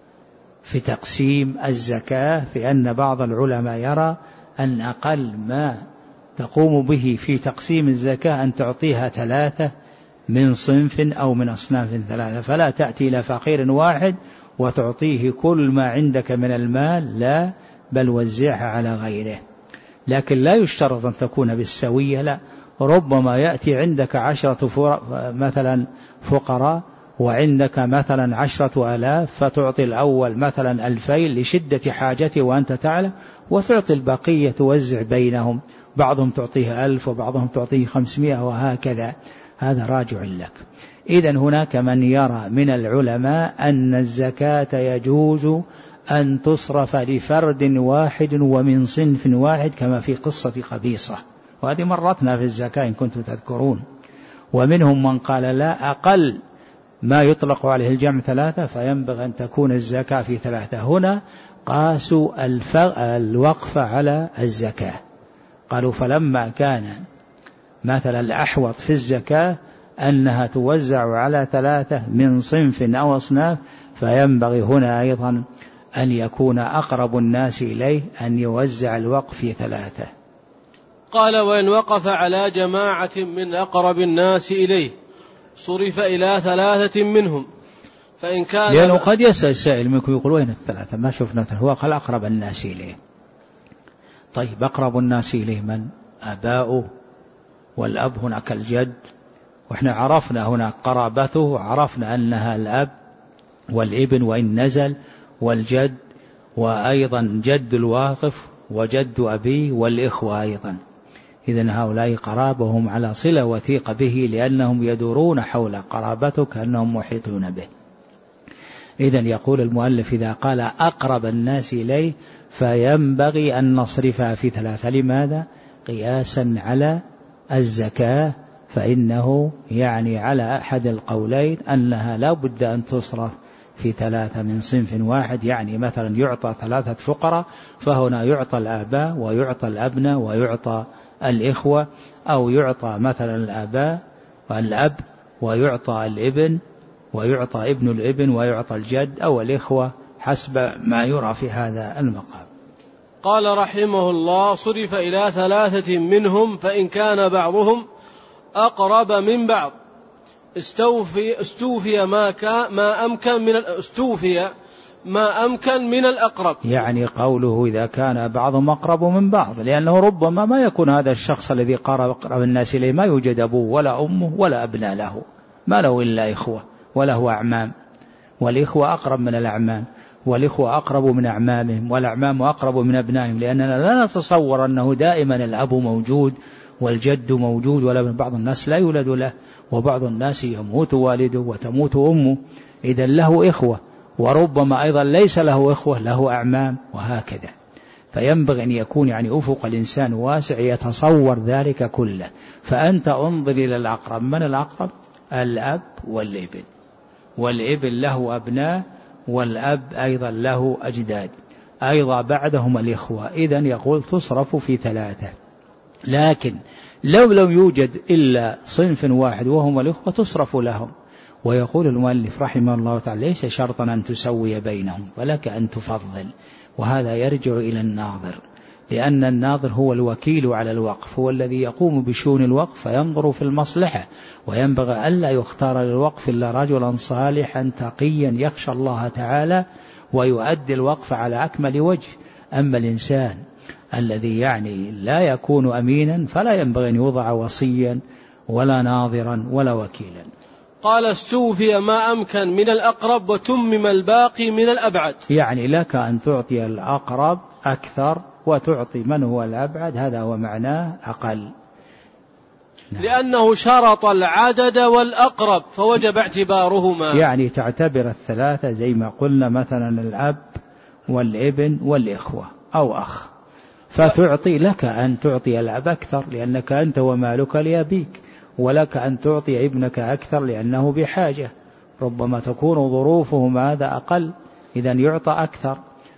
في تقسيم الزكاة، في أن بعض العلماء يرى أن أقل ما تقوم به في تقسيم الزكاة أن تعطيها ثلاثة من صنف أو من أصناف ثلاثة، فلا تأتي إلى فقير واحد وتعطيه كل ما عندك من المال، لا، بل وزعها على غيره. لكن لا يشترط أن تكون بالسوية، لا، ربما يأتي عندك عشرة مثلا فقراء وعندك مثلا عشرة آلاف، فتعطي الأول مثلا ألفين لشدة حاجته وأنت تعلم، وتعطي البقية توزع بينهم، بعضهم تعطيه ألف وبعضهم تعطيه خمسمائة وهكذا. هذا راجع لك. إذن هناك من يرى من العلماء أن الزكاة يجوز أن تصرف لفرد واحد ومن صنف واحد كما في قصة قبيصة، وهذه مرتنا في الزكاة إن كنتم تذكرون. ومنهم من قال لا، أقل ما يطلق عليه الجمع ثلاثة، فينبغي أن تكون الزكاة في ثلاثة. هنا قاسوا الوقف على الزكاة، قالوا فلما كان مثلا الأحوط في الزكاة أنها توزع على ثلاثة من صنف أو أصناف، فينبغي هنا أيضا أن يكون أقرب الناس إليه أن يوزع الوقف في ثلاثة. قال وإن وقف على جماعة من أقرب الناس إليه صرف إلى ثلاثة منهم، فإن كان لأنه قد يسأل السائل منكم يقول وين الثلاثة ما شفنا ثلاثة، هو قال أقرب الناس إليه. طيب أقرب الناس إليه من؟ أباؤه، والأب هناك الجد، وإحنا عرفنا هنا قرابته، عرفنا أنها الأب والابن وإن نزل والجد وأيضا جد الواقف وجد أبيه والإخوة أيضا. إذن هؤلاء قرابة هم على صلة وثيقة به، لأنهم يدورون حول قرابته كأنهم محيطون به. إذن يقول المؤلف إذا قال أقرب الناس إليه فينبغي أن نصرفها في ثلاثة. لماذا؟ قياسا على الزكاة، فإنه يعني على أحد القولين أنها لا بد أن تصرف في ثلاثة من صنف واحد. يعني مثلا يعطى ثلاثة فقراء، فهنا يعطى الآباء ويعطى الأبناء ويعطى الإخوة، أو يعطى مثلا الآباء والأب ويعطى الابن ويعطى ابن الابن ويعطى الجد أو الإخوة حسب ما يرى في هذا المقام. قال رحمه الله: صرف إلى ثلاثة منهم فإن كان بعضهم أقرب من بعض استوفي, استوفي ما, كان ما أمكن من استوفي ما أمكن من الأقرب. يعني قوله إذا كان بعضهم أقرب من بعض، لأنه ربما ما يكون هذا الشخص الذي قرب الناس إليه ما يوجد أبوه ولا أمه ولا أبناء له، ما له إلا إخوة وله أعمام، والإخوة أقرب من الأعمام، والإخوة أقرب من أعمامهم، والأعمام أقرب من أبنائهم، لأننا لا نتصور أنه دائما الأب موجود والجد موجود، ولا من بعض الناس لا يولد له، وبعض الناس يموت والده وتموت أمه، إذن له إخوة، وربما أيضا ليس له إخوة له أعمام، وهكذا. فينبغي أن يكون يعني أفق الإنسان واسع يتصور ذلك كله. فأنت انظر إلى الأقرب. من الأقرب؟ الأب والابن، والابن له أبناء، والأب أيضا له أجداد، أيضا بعدهم الإخوة. إذن يقول تصرف في ثلاثة. لكن لو لم يوجد إلا صنف واحد وهم الإخوة تصرف لهم. ويقول المؤلف رحمه الله تعالى: ليس شرطا أن تسوي بينهم، ولك أن تفضل. وهذا يرجع إلى الناظر، لأن الناظر هو الوكيل على الوقف، هو الذي يقوم بشؤون الوقف فينظر في المصلحة. وينبغي ألا يختار للوقف إلا رجلا صالحا تقيا يخشى الله تعالى ويؤدي الوقف على أكمل وجه. أما الإنسان الذي يعني لا يكون أمينا فلا ينبغي أن يوضع وصيا ولا ناظرا ولا وكيلا. قال: استوفي ما أمكن من الأقرب وتمم الباقي من الأبعد. يعني لك أن تعطي الأقرب أكثر وتعطي من هو الأبعد، هذا هو معناه أقل. نعم. لأنه شرط العدد والأقرب فوجب اعتبارهما. يعني تعتبر الثلاثة زي ما قلنا، مثلا الأب والابن والإخوة أو أخ، فتعطي لك أن تعطي الأب أكثر لأنك أنت ومالك لأبيك، ولك أن تعطي ابنك أكثر لأنه بحاجة، ربما تكون ظروفهم هذا أقل، إذن يعطى أكثر.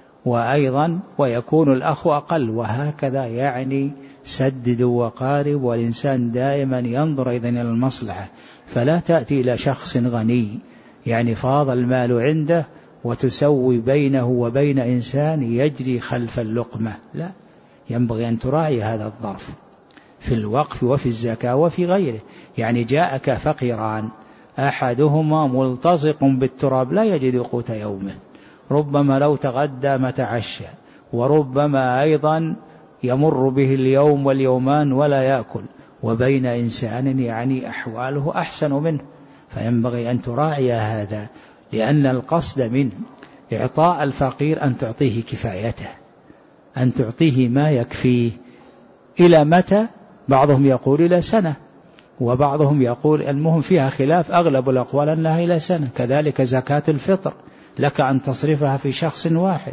وأيضا ويكون الأخ أقل، وهكذا. يعني سدد وقارب، والإنسان دائما ينظر إذن إلى المصلحة. فلا تأتي إلى شخص غني يعني فاض المال عنده وتسوي بينه وبين إنسان يجري خلف اللقمة، لا، ينبغي أن تراعي هذا الظرف في الوقف وفي الزكاة وفي غيره. يعني جاءك فقيران، أحدهما ملتصق بالتراب لا يجد قوت يومه، ربما لو تغدى ما تعشى، وربما أيضا يمر به اليوم واليومان ولا يأكل، وبين إنسان يعني أحواله أحسن منه. فينبغي أن تراعي هذا، لأن القصد من إعطاء الفقير أن تعطيه كفايته، أن تعطيه ما يكفيه. إلى متى؟ بعضهم يقول إلى سنة، وبعضهم يقول المهم فيها خلاف، أغلب الأقوال أنها إلى سنة. كذلك زكاة الفطر لك أن تصرفها في شخص واحد،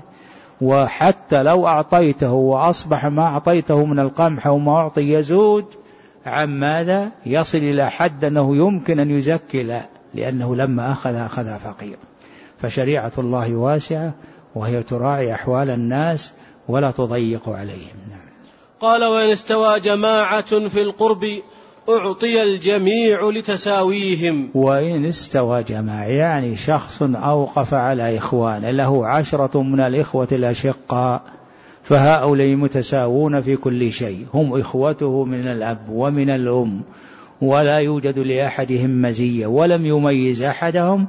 وحتى لو أعطيته وأصبح ما أعطيته من القمح وما أعطي يزود عن ماذا يصل إلى حد أنه يمكن أن يزكي، لا، لأنه لما أخذ أخذ فقير. فشريعة الله واسعة، وهي تراعي أحوال الناس ولا تضيق عليهم. نعم. قال: وإن استوى جماعة في القرب أعطي الجميع لتساويهم. وإن استوى جماعة يعني شخص أوقف على إخوان له عشرة من الإخوة الأشقاء، فهؤلاء متساوون في كل شيء، هم إخوته من الأب ومن الأم، ولا يوجد لأحدهم مزية، ولم يميز أحدهم،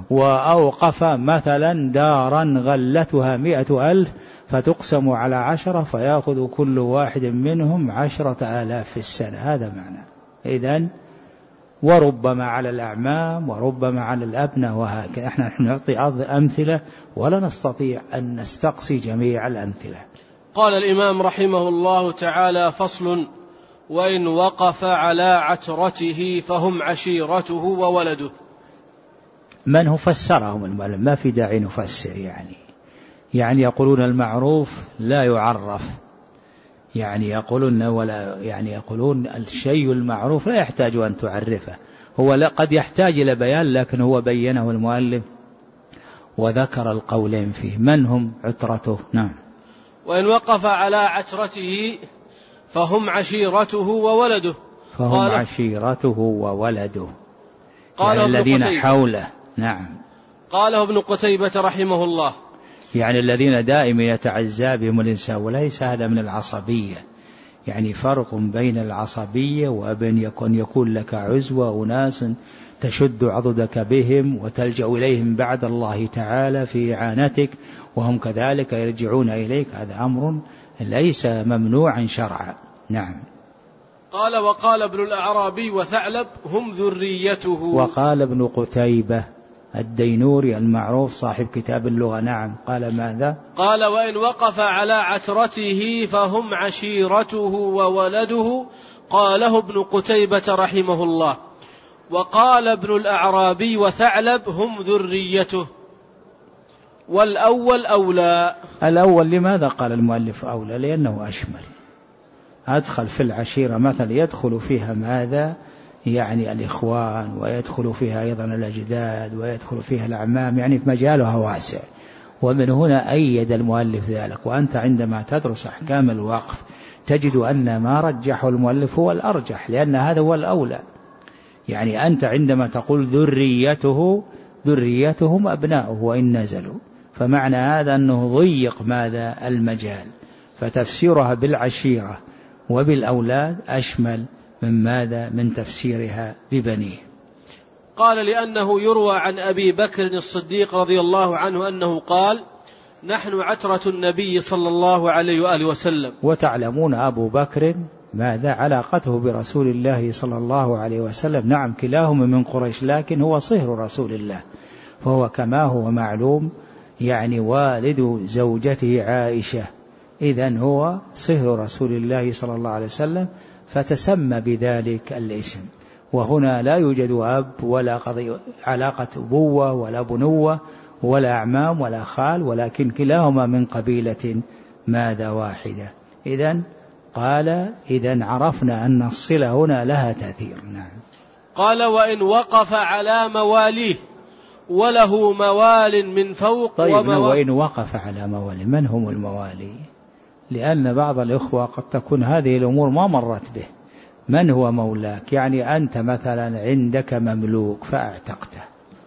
وأوقف مثلا دارا غلتها مئة ألف فتقسم على عشرة فيأخذ كل واحد منهم عشرة آلاف في السنة، هذا معنى. إذن وربما على الأعمام وربما على الأبناء، وهكذا. احنا نعطي أمثلة ولا نستطيع أن نستقصي جميع الأمثلة. قال الإمام رحمه الله تعالى: فصل: وإن وقف على عترته فهم عشيرته وولده. من هو فسرهم المؤلف، ما في داعي نفسر. يعني يعني يقولون المعروف لا يعرف، يعني يقولون ولا يعني يقولون الشيء المعروف لا يحتاج أن تعرفه، هو لا قد يحتاج إلى بيان، لكن هو بينه المؤلف وذكر القولين فيه. من هم عترته؟ نعم. وإن وقف على عترته فهم عشيرته وولده. فهم عشيرته وولده، قال يعني الذين حوله. نعم. قاله ابن قتيبة رحمه الله، يعني الذين دائما يتعزى بهم الإنسان، وليس هذا من العصبية. يعني فرق بين العصبية وبين يكون يكون لك عزوة أناس تشد عضدك بهم وتلجأ إليهم بعد الله تعالى في إعانتك، وهم كذلك يرجعون إليك. هذا أمر ليس ممنوعا شرعا. نعم. قال: وقال ابن الأعرابي وثعلب هم ذريته. وقال ابن قتيبة الدينوري المعروف صاحب كتاب اللغة. نعم. قال ماذا؟ قال: وإن وقف على عترته فهم عشيرته وولده. قاله ابن قتيبة رحمه الله. وقال ابن الأعرابي وثعلب هم ذريته، والأول أولى. الأول لماذا قال المؤلف أولى؟ لأنه أشمل، أدخل في العشيرة مثلا يدخل فيها ماذا؟ يعني الإخوان، ويدخل فيها أيضا الأجداد، ويدخل فيها الأعمام، يعني في مجالها واسع. ومن هنا أيد المؤلف ذلك. وأنت عندما تدرس أحكام الوقف تجد أن ما رجحه المؤلف هو الأرجح، لأن هذا هو الأولى. يعني أنت عندما تقول ذريته، ذريتهم أبناؤه وإن نزلوا، فمعنى هذا أنه ضيق ماذا؟ المجال. فتفسيرها بالعشيرة وبالأولاد أشمل من ماذا؟ من تفسيرها ببنيه. قال: لأنه يروى عن أبي بكر الصديق رضي الله عنه أنه قال: نحن عترة النبي صلى الله عليه وآله وسلم. وتعلمون أبو بكر ماذا؟ علاقته برسول الله صلى الله عليه وسلم. نعم، كلاهما من قريش، لكن هو صهر رسول الله، فهو كما هو معلوم يعني والد زوجته عائشة، إذن هو صهر رسول الله صلى الله عليه وسلم، فتسمى بذلك الاسم. وهنا لا يوجد أب ولا علاقة أبوة ولا بنوة ولا أعمام ولا خال، ولكن كلاهما من قبيلة ماذا؟ واحدة. إذن قال: إذن عرفنا أن الصلة هنا لها تأثير. نعم. قال: وإن وقف على مواليه وله موال من فوق. طيب، وموال... وإن وقف على مواليه، من هم الموالي؟ لأن بعض الإخوة قد تكون هذه الأمور ما مرت به. من هو مولاك؟ يعني أنت مثلا عندك مملوك فأعتقته،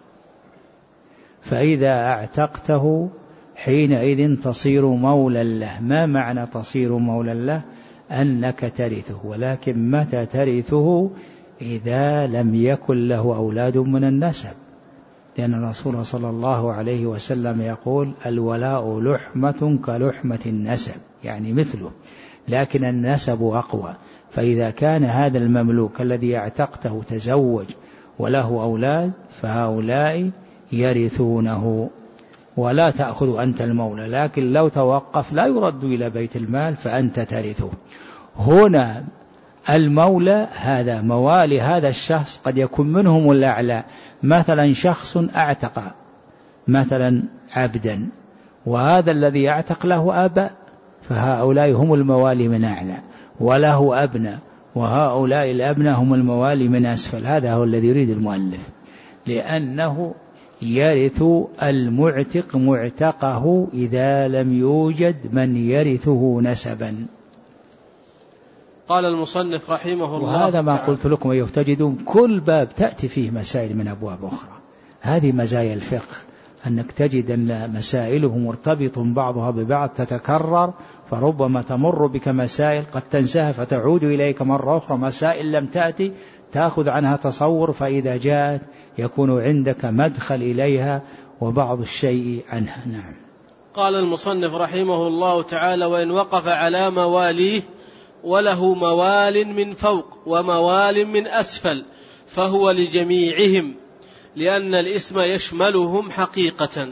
فإذا أعتقته حينئذ تصير مولا له. ما معنى تصير مولا له؟ أنك ترثه، ولكن متى ترثه؟ إذا لم يكن له أولاد من النسب، لأن الرسول صلى الله عليه وسلم يقول: الولاء لحمة كلحمة النسب، يعني مثله، لكن النسب أقوى. فإذا كان هذا المملوك الذي اعتقته تزوج وله أولاد، فهؤلاء يرثونه، ولا تأخذ أنت المولى، لكن لو توقف لا يرد إلى بيت المال فأنت ترثه. هنا المولى هذا موالي هذا الشخص قد يكون منهم الأعلى، مثلا شخص أعتق مثلا عبدا، وهذا الذي أعتق له أبا، فهؤلاء هم الموالي من أعلى، وله أبناء، وهؤلاء الأبناء هم الموالي من أسفل. هذا هو الذي يريد المؤلف، لأنه يرث المعتق معتقه إذا لم يوجد من يرثه نسبا. قال المصنف رحمه الله، وهذا ما قلت لكم أيها تجدون كل باب تأتي فيه مسائل من أبواب أخرى. هذه مزايا الفقه، أنك تجد أن مسائله مرتبط بعضها ببعض تتكرر، فربما تمر بك مسائل قد تنساها فتعود إليك مرة أخرى، مسائل لم تأتي تأخذ عنها تصور، فإذا جاءت يكون عندك مدخل إليها وبعض الشيء عنها. نعم. قال المصنف رحمه الله تعالى: وإن وقف على مواليه وله موال من فوق وموال من أسفل، فهو لجميعهم لأن الاسم يشملهم حقيقة.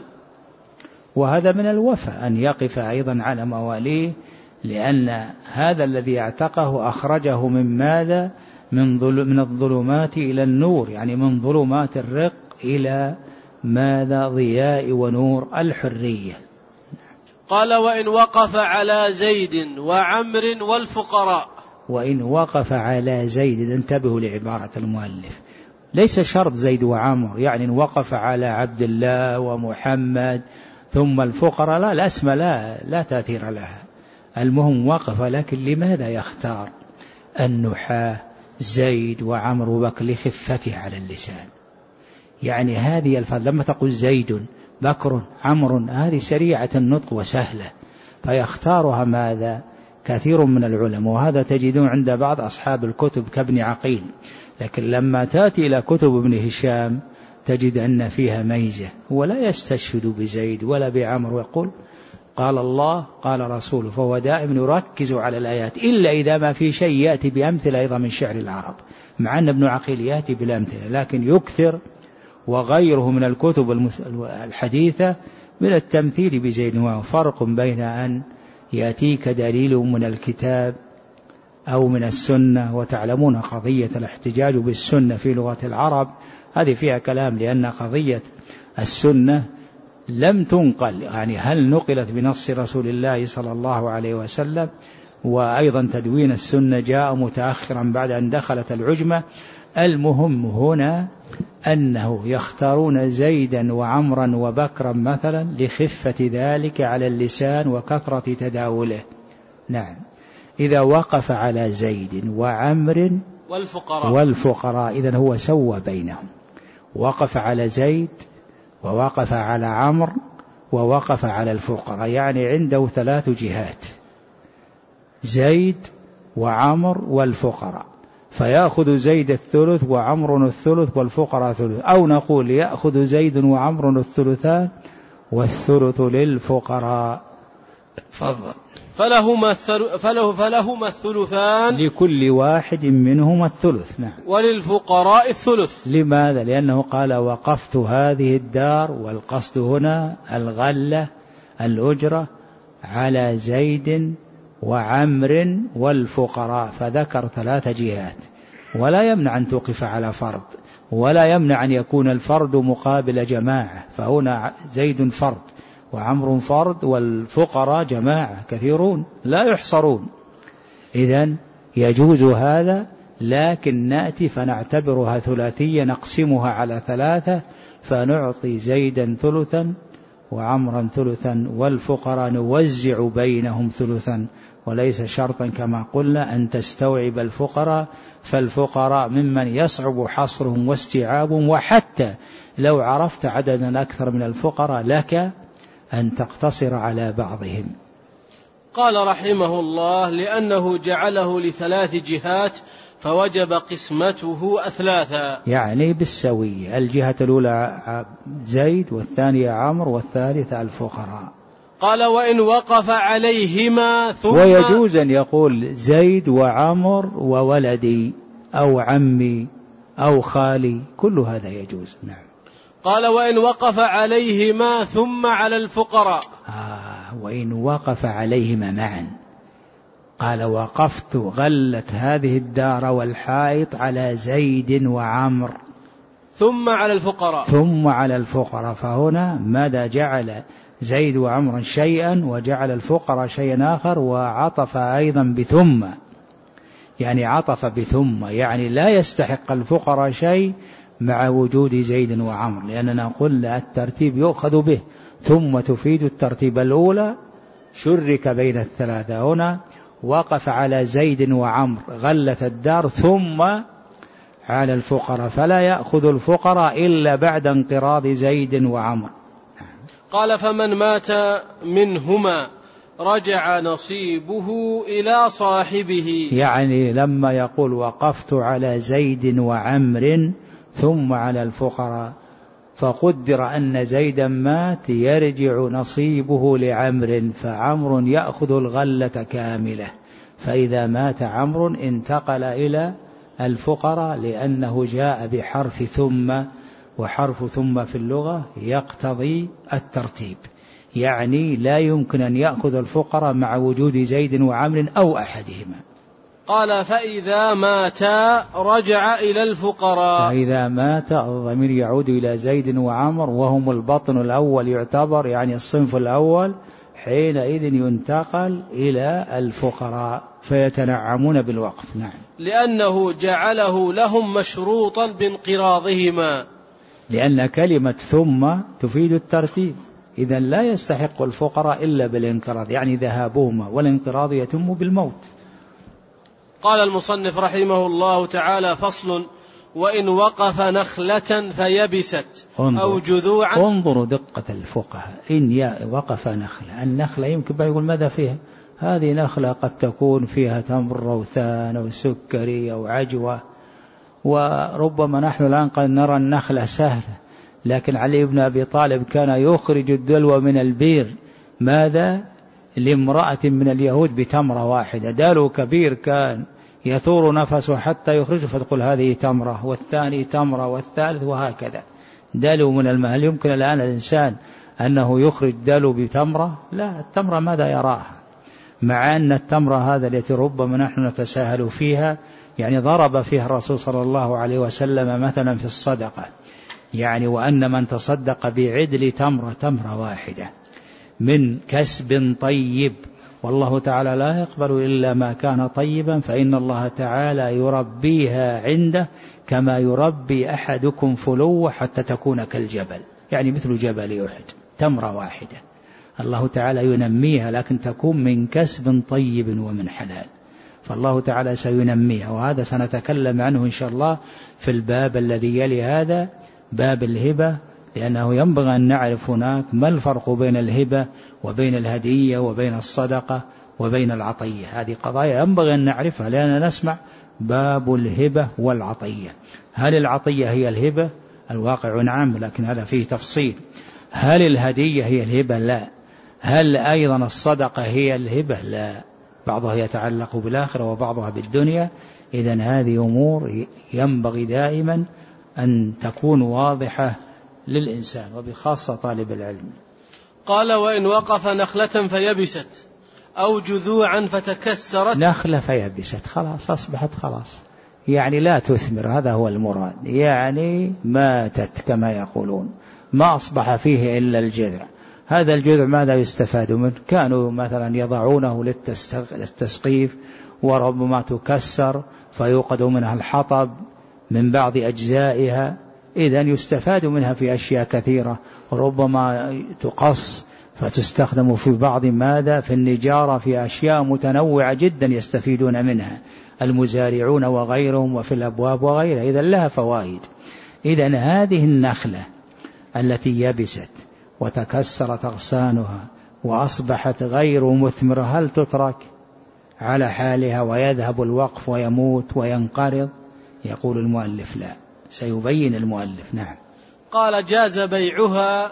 وهذا من الوفاء أن يقف أيضا على مواليه، لأن هذا الذي اعتقه أخرجه من ماذا؟ من, من الظلمات إلى النور، يعني من ظلمات الرق إلى ماذا؟ ضياء ونور الحرية. قال وإن وقف على زيد وعمر والفقراء. وإن وقف على زيد، انتبهوا لعبارة المؤلف، ليس شرط زيد وعمر، يعني إن وقف على عبد الله ومحمد ثم الفقراء، لا الأسماء لا, لا تأثير لها، المهم وقف. لكن لماذا يختار النحاة زيد وعمر وبكر؟ لخفته على اللسان، يعني هذه الفضل لما تقول زيد بكر عمر هذه سريعة النطق وسهلة، فيختارها ماذا؟ كثير من العلماء، وهذا تجدون عند بعض أصحاب الكتب كابن عقيل. لكن لما تأتي إلى كتب ابن هشام تجد أن فيها ميزة، ولا يستشهد بزيد ولا بعمر، ويقول قال الله قال رسوله، فهو دائما يركز على الآيات، إلا إذا ما في شيء يأتي بأمثلة أيضا من شعر العرب، مع أن ابن عقيل يأتي بالأمثلة، لكن يكثر وغيره من الكتب الحديثة من التمثيل بزيد. وفرق بين أن يأتيك دليل من الكتاب أو من السنة، وتعلمون قضية الاحتجاج بالسنة في لغة العرب هذه فيها كلام، لأن قضية السنة لم تنقل، يعني هل نقلت بنص رسول الله صلى الله عليه وسلم، وأيضا تدوين السنة جاء متأخرا بعد أن دخلت العجمة. المهم هنا أنه يختارون زيدا وعمرا وبكرا مثلا لخفة ذلك على اللسان وكثرة تداوله. نعم، إذا وقف على زيد وعمر والفقراء, والفقراء إذن هو سوى بينهم، وقف على زيد ووقف على عمر ووقف على الفقراء، يعني عنده ثلاث جهات، زيد وعمر والفقراء، فيأخذ زيد الثلث وعمر الثلث والفقراء ثلث، أو نقول يأخذ زيد وعمر الثلثان والثلث للفقراء. فضل. فلهما, فله فلهما الثلثان لكل واحد منهما الثلث. نعم. وللفقراء الثلث. لماذا؟ لأنه قال وقفت هذه الدار، والقصد هنا الغلة الأجرة على زيد وعمر والفقراء، فذكر ثلاث جهات، ولا يمنع أن توقف على فرد، ولا يمنع أن يكون الفرد مقابل جماعة، فهنا زيد فرد وعمر فرد والفقراء جماعة كثيرون لا يحصرون، إذن يجوز هذا. لكن نأتي فنعتبرها ثلاثية، نقسمها على ثلاثة، فنعطي زيدا ثلثا وعمرا ثلثا والفقراء نوزع بينهم ثلثا، وليس شرطا كما قلنا أن تستوعب الفقراء، فالفقراء ممن يصعب حصرهم واستيعابهم، وحتى لو عرفت عددا أكثر من الفقراء لك أن تقتصر على بعضهم. قال رحمه الله لأنه جعله لثلاث جهات فوجب قسمته أثلاثا، يعني بالسوية، الجهة الأولى زيد والثانية عمر والثالثة الفقراء. قال وإن وقف عليهما ثم، ويجوز أن يقول زيد وعمر وولدي أو عمي أو خالي، كل هذا يجوز. نعم. قال وإن وقف عليهما ثم على الفقراء. آه وإن وقف عليهما معا، قال وقفت غلت هذه الدار والحائط على زيد وعمر ثم على الفقراء ثم على الفقراء، فهنا ماذا؟ جعل زيد وعمر شيئا وجعل الفقراء شيئا آخر، وعطف أيضا بثم، يعني عطف بثم، يعني لا يستحق الفقراء شيء مع وجود زيد وعمر، لأننا قلنا الترتيب يؤخذ به، ثم تفيد الترتيب الأولى، شرك بين الثلاثة. هنا وقف على زيد وعمر غلة الدار ثم على الفقراء، فلا يأخذ الفقراء إلا بعد انقراض زيد وعمر. قال فمن مات منهما رجع نصيبه إلى صاحبه، يعني لما يقول وقفت على زيد وعمر ثم على الفقراء، فقدر أن زيدا مات، يرجع نصيبه لعمر، فعمر يأخذ الغلة كاملة، فإذا مات عمر انتقل إلى الفقراء لأنه جاء بحرف ثم، وحرف ثم في اللغة يقتضي الترتيب، يعني لا يمكن أن يأخذ الفقراء مع وجود زيد وعمر أو أحدهما. قال فإذا مات رجع إلى الفقراء. فإذا مات الضمير يعود إلى زيد وعمر وهم البطن الأول يعتبر، يعني الصنف الأول، حينئذ ينتقل إلى الفقراء فيتنعمون بالوقف. نعم. لأنه جعله لهم مشروطا بانقراضهما، لأن كلمة ثم تفيد الترتيب، إذن لا يستحق الفقراء إلا بالانقراض، يعني ذهابهما، والانقراض يتم بالموت. قال المصنف رحمه الله تعالى: فصل: وإن وقف نخلة فيبست أو جذوعا. انظروا دقة الفقهاء، إن وقف نخلة، النخلة يمكن يقول ماذا فيها؟ هذه نخلة قد تكون فيها تمر روثان أو سكري أو عجوة، وربما نحن الآن قد نرى النخلة سهلة، لكن علي بن أبي طالب كان يخرج الدلو من البير، ماذا؟ لامرأة من اليهود بتمرة واحدة، دلو كبير كان يثور نفسه حتى يخرجه، فتقول هذه تمرة، والثاني تمرة، والثالث، وهكذا دلو من الماء. هل يمكن الآن الإنسان أنه يخرج دلو بتمرة؟ لا، التمرة ماذا يراها؟ مع أن التمرة هذا التي ربما نحن نتساهل فيها، يعني ضرب فيها الرسول صلى الله عليه وسلم مثلا في الصدقة، يعني وأن من تصدق بعدل تمرة، تمرة واحدة من كسب طيب، والله تعالى لا يقبل إلا ما كان طيبا، فإن الله تعالى يربيها عنده كما يربي أحدكم فلوة حتى تكون كالجبل، يعني مثل جبل أحد، تمرة واحدة الله تعالى ينميها، لكن تكون من كسب طيب ومن حلال، فالله تعالى سينميها، وهذا سنتكلم عنه إن شاء الله في الباب الذي يلي هذا، باب الهبة، لأنه ينبغي أن نعرف هناك ما الفرق بين الهبة وبين الهدية وبين الصدقة وبين العطية. هذه قضايا ينبغي أن نعرفها، لأننا نسمع باب الهبة والعطية. هل العطية هي الهبة؟ الواقع نعم، لكن هذا فيه تفصيل. هل الهدية هي الهبة؟ لا. هل أيضا الصدقة هي الهبة؟ لا، بعضها يتعلق بالآخرة وبعضها بالدنيا. إذن هذه أمور ينبغي دائما أن تكون واضحة للإنسان، وبخاصة طالب العلم. قال: وإن وقف نخلة فيبست أو جذوعا فتكسرت. نخلة فيبست، خلاص أصبحت خلاص، يعني لا تثمر، هذا هو المراد، يعني ماتت كما يقولون، ما أصبح فيه إلا الجذع. هذا الجذع ماذا يستفاد منه؟ كانوا مثلا يضعونه للتسقيف، وربما تكسر فيوقد منها الحطب من بعض أجزائها، إذن يستفاد منها في أشياء كثيرة، وربما تقص فتستخدم في بعض ماذا في النجارة، في أشياء متنوعة جدا يستفيدون منها المزارعون وغيرهم، وفي الأبواب وغيرها، إذن لها فوائد. إذن هذه النخلة التي يبست وتكسرت أغصانها وأصبحت غير مثمرة، هل تترك على حالها ويذهب الوقف ويموت وينقرض؟ يقول المؤلف لا، سيبين المؤلف. نعم. قال: جاز بيعها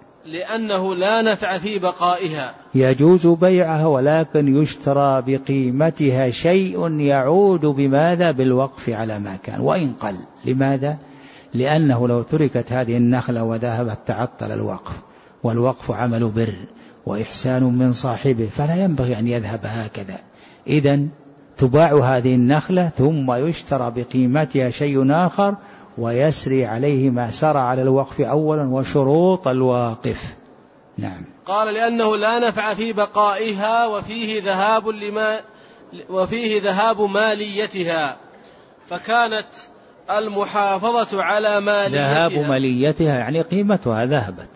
لأنه لا نفع في بقائها. يجوز بيعها، ولكن يشترى بقيمتها شيء يعود بماذا؟ بالوقف على ما كان وإن قل. لماذا؟ لأنه لو تركت هذه النخلة وذهبت تعطل الوقف، والوقف عمل بر وإحسان من صاحبه، فلا ينبغي أن يذهب هكذا. إذن تباع هذه النخلة ثم يشترى بقيمتها شيء آخر، ويسري عليه ما سرى على الوقف أولا وشروط الواقف. نعم. قال: لأنه لا نفع في بقائها وفيه ذهاب لما وفيه ذهاب ماليتها، فكانت المحافظة على ماليتها. ذهاب ماليتها يعني قيمتها ذهبت.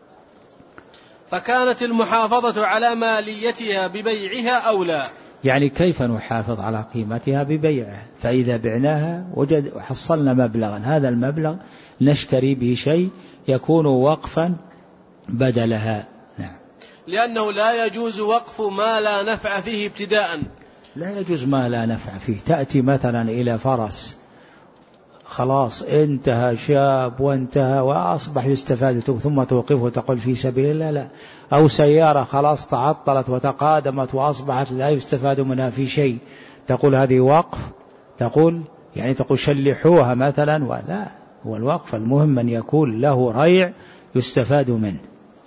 فكانت المحافظة على ماليتها ببيعها أولى. يعني كيف نحافظ على قيمتها؟ ببيعها، فإذا بعناها وجد وحصلنا مبلغا، هذا المبلغ نشتري به شيء يكون وقفا بدلها. نعم. لأنه لا يجوز وقف ما لا نفع فيه ابتداء. لا يجوز ما لا نفع فيه. تأتي مثلا إلى فرس خلاص انتهى شاب وانتهى وأصبح يستفاد، ثم توقفه وتقول في سبيل الله، لا. أو سيارة خلاص تعطلت وتقادمت وأصبحت لا يستفاد منها في شيء، تقول هذه وقف، تقول يعني تقول شلحوها مثلا، ولا هو الوقف المهم أن يكون له ريع يستفاد منه.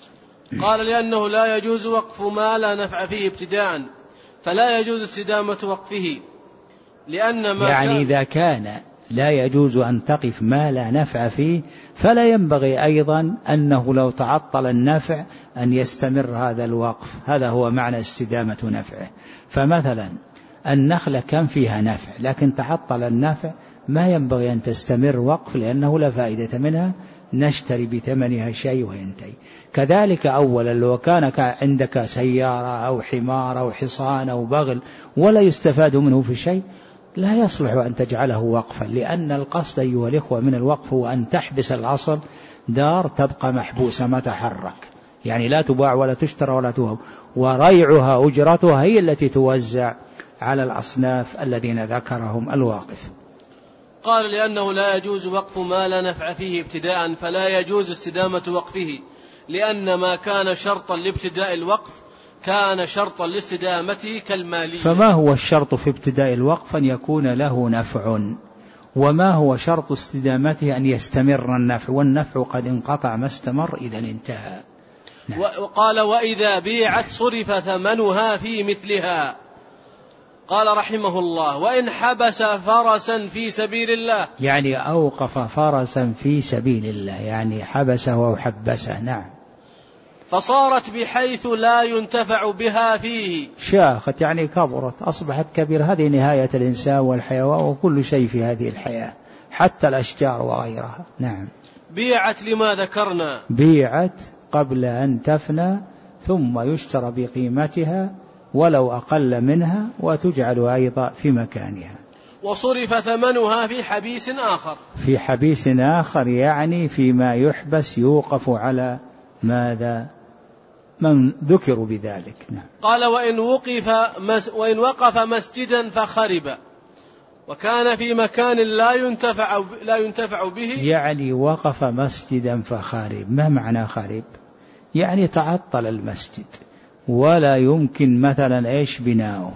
قال لأنه لا يجوز وقف ما لا نفع فيه ابتداء، فلا يجوز استدامة وقفه، لأن ما يعني كان إذا كان لا يجوز أن تقف ما لا نفع فيه، فلا ينبغي أيضا أنه لو تعطل النفع أن يستمر هذا الوقف. هذا هو معنى استدامة نفعه. فمثلا النخلة كان فيها نفع لكن تعطل النفع، ما ينبغي أن تستمر وقف لأنه لا فائدة منها، نشتري بثمنها شيء وينتهي. كذلك أولا لو كان عندك سيارة أو حمار أو حصان أو بغل ولا يستفاد منه في شيء، لا يصلح أن تجعله وقفا، لأن القصد أيها الإخوة من الوقف هو أن تحبس الأصل دار تبقى محبوسة ما تحرك، يعني لا تباع ولا تشترى ولا توهب، وريعها أجرتها هي التي توزع على الأصناف الذين ذكرهم الواقف. قال لأنه لا يجوز وقف ما لا نفع فيه ابتداء، فلا يجوز استدامة وقفه، لأن ما كان شرطا لابتداء الوقف كان شرطا لاستدامته كالمالية. فما هو الشرط في ابتداء الوقف؟ أن يكون له نفع. وما هو شرط استدامته؟ أن يستمر النفع، والنفع قد انقطع ما استمر إذا انتهى. نعم. وقال وإذا بيعت صرف ثمنها في مثلها. قال رحمه الله وإن حبس فرسا في سبيل الله، يعني أوقف فرسا في سبيل الله، يعني حبسه أو حبسه. نعم. فصارت بحيث لا ينتفع بها فيه، شاخت يعني كبرت أصبحت كبيرة. هذه نهاية الإنسان والحيوان وكل شيء في هذه الحياة حتى الأشجار وغيرها. نعم. بيعت لما ذكرنا، بيعت قبل أن تفنى ثم يشترى بقيمتها ولو أقل منها وتجعل أيضا في مكانها. وصرف ثمنها في حبيس آخر، في حبيس آخر يعني فيما يحبس يوقف على ماذا من ذكروا بذلك. نعم. قال وإن وقف, مس وإن وقف مسجدا فخرب وكان في مكان لا ينتفع, لا ينتفع به، يعني وقف مسجدا فخرب. ما معنى خرب؟ يعني تعطل المسجد ولا يمكن مثلا إيش بناؤه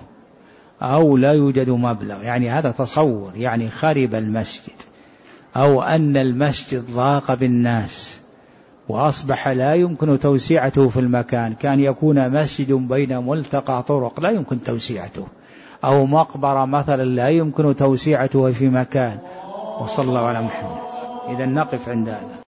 أو لا يوجد مبلغ، يعني هذا تصور، يعني خرب المسجد، أو أن المسجد ضاق بالناس وأصبح لا يمكن توسيعته في المكان، كان يكون مسجد بين ملتقى طرق لا يمكن توسيعته، أو مقبرة مثلا لا يمكن توسيعته في مكان. وصلى الله على محمد. إذا نقف عند هذا.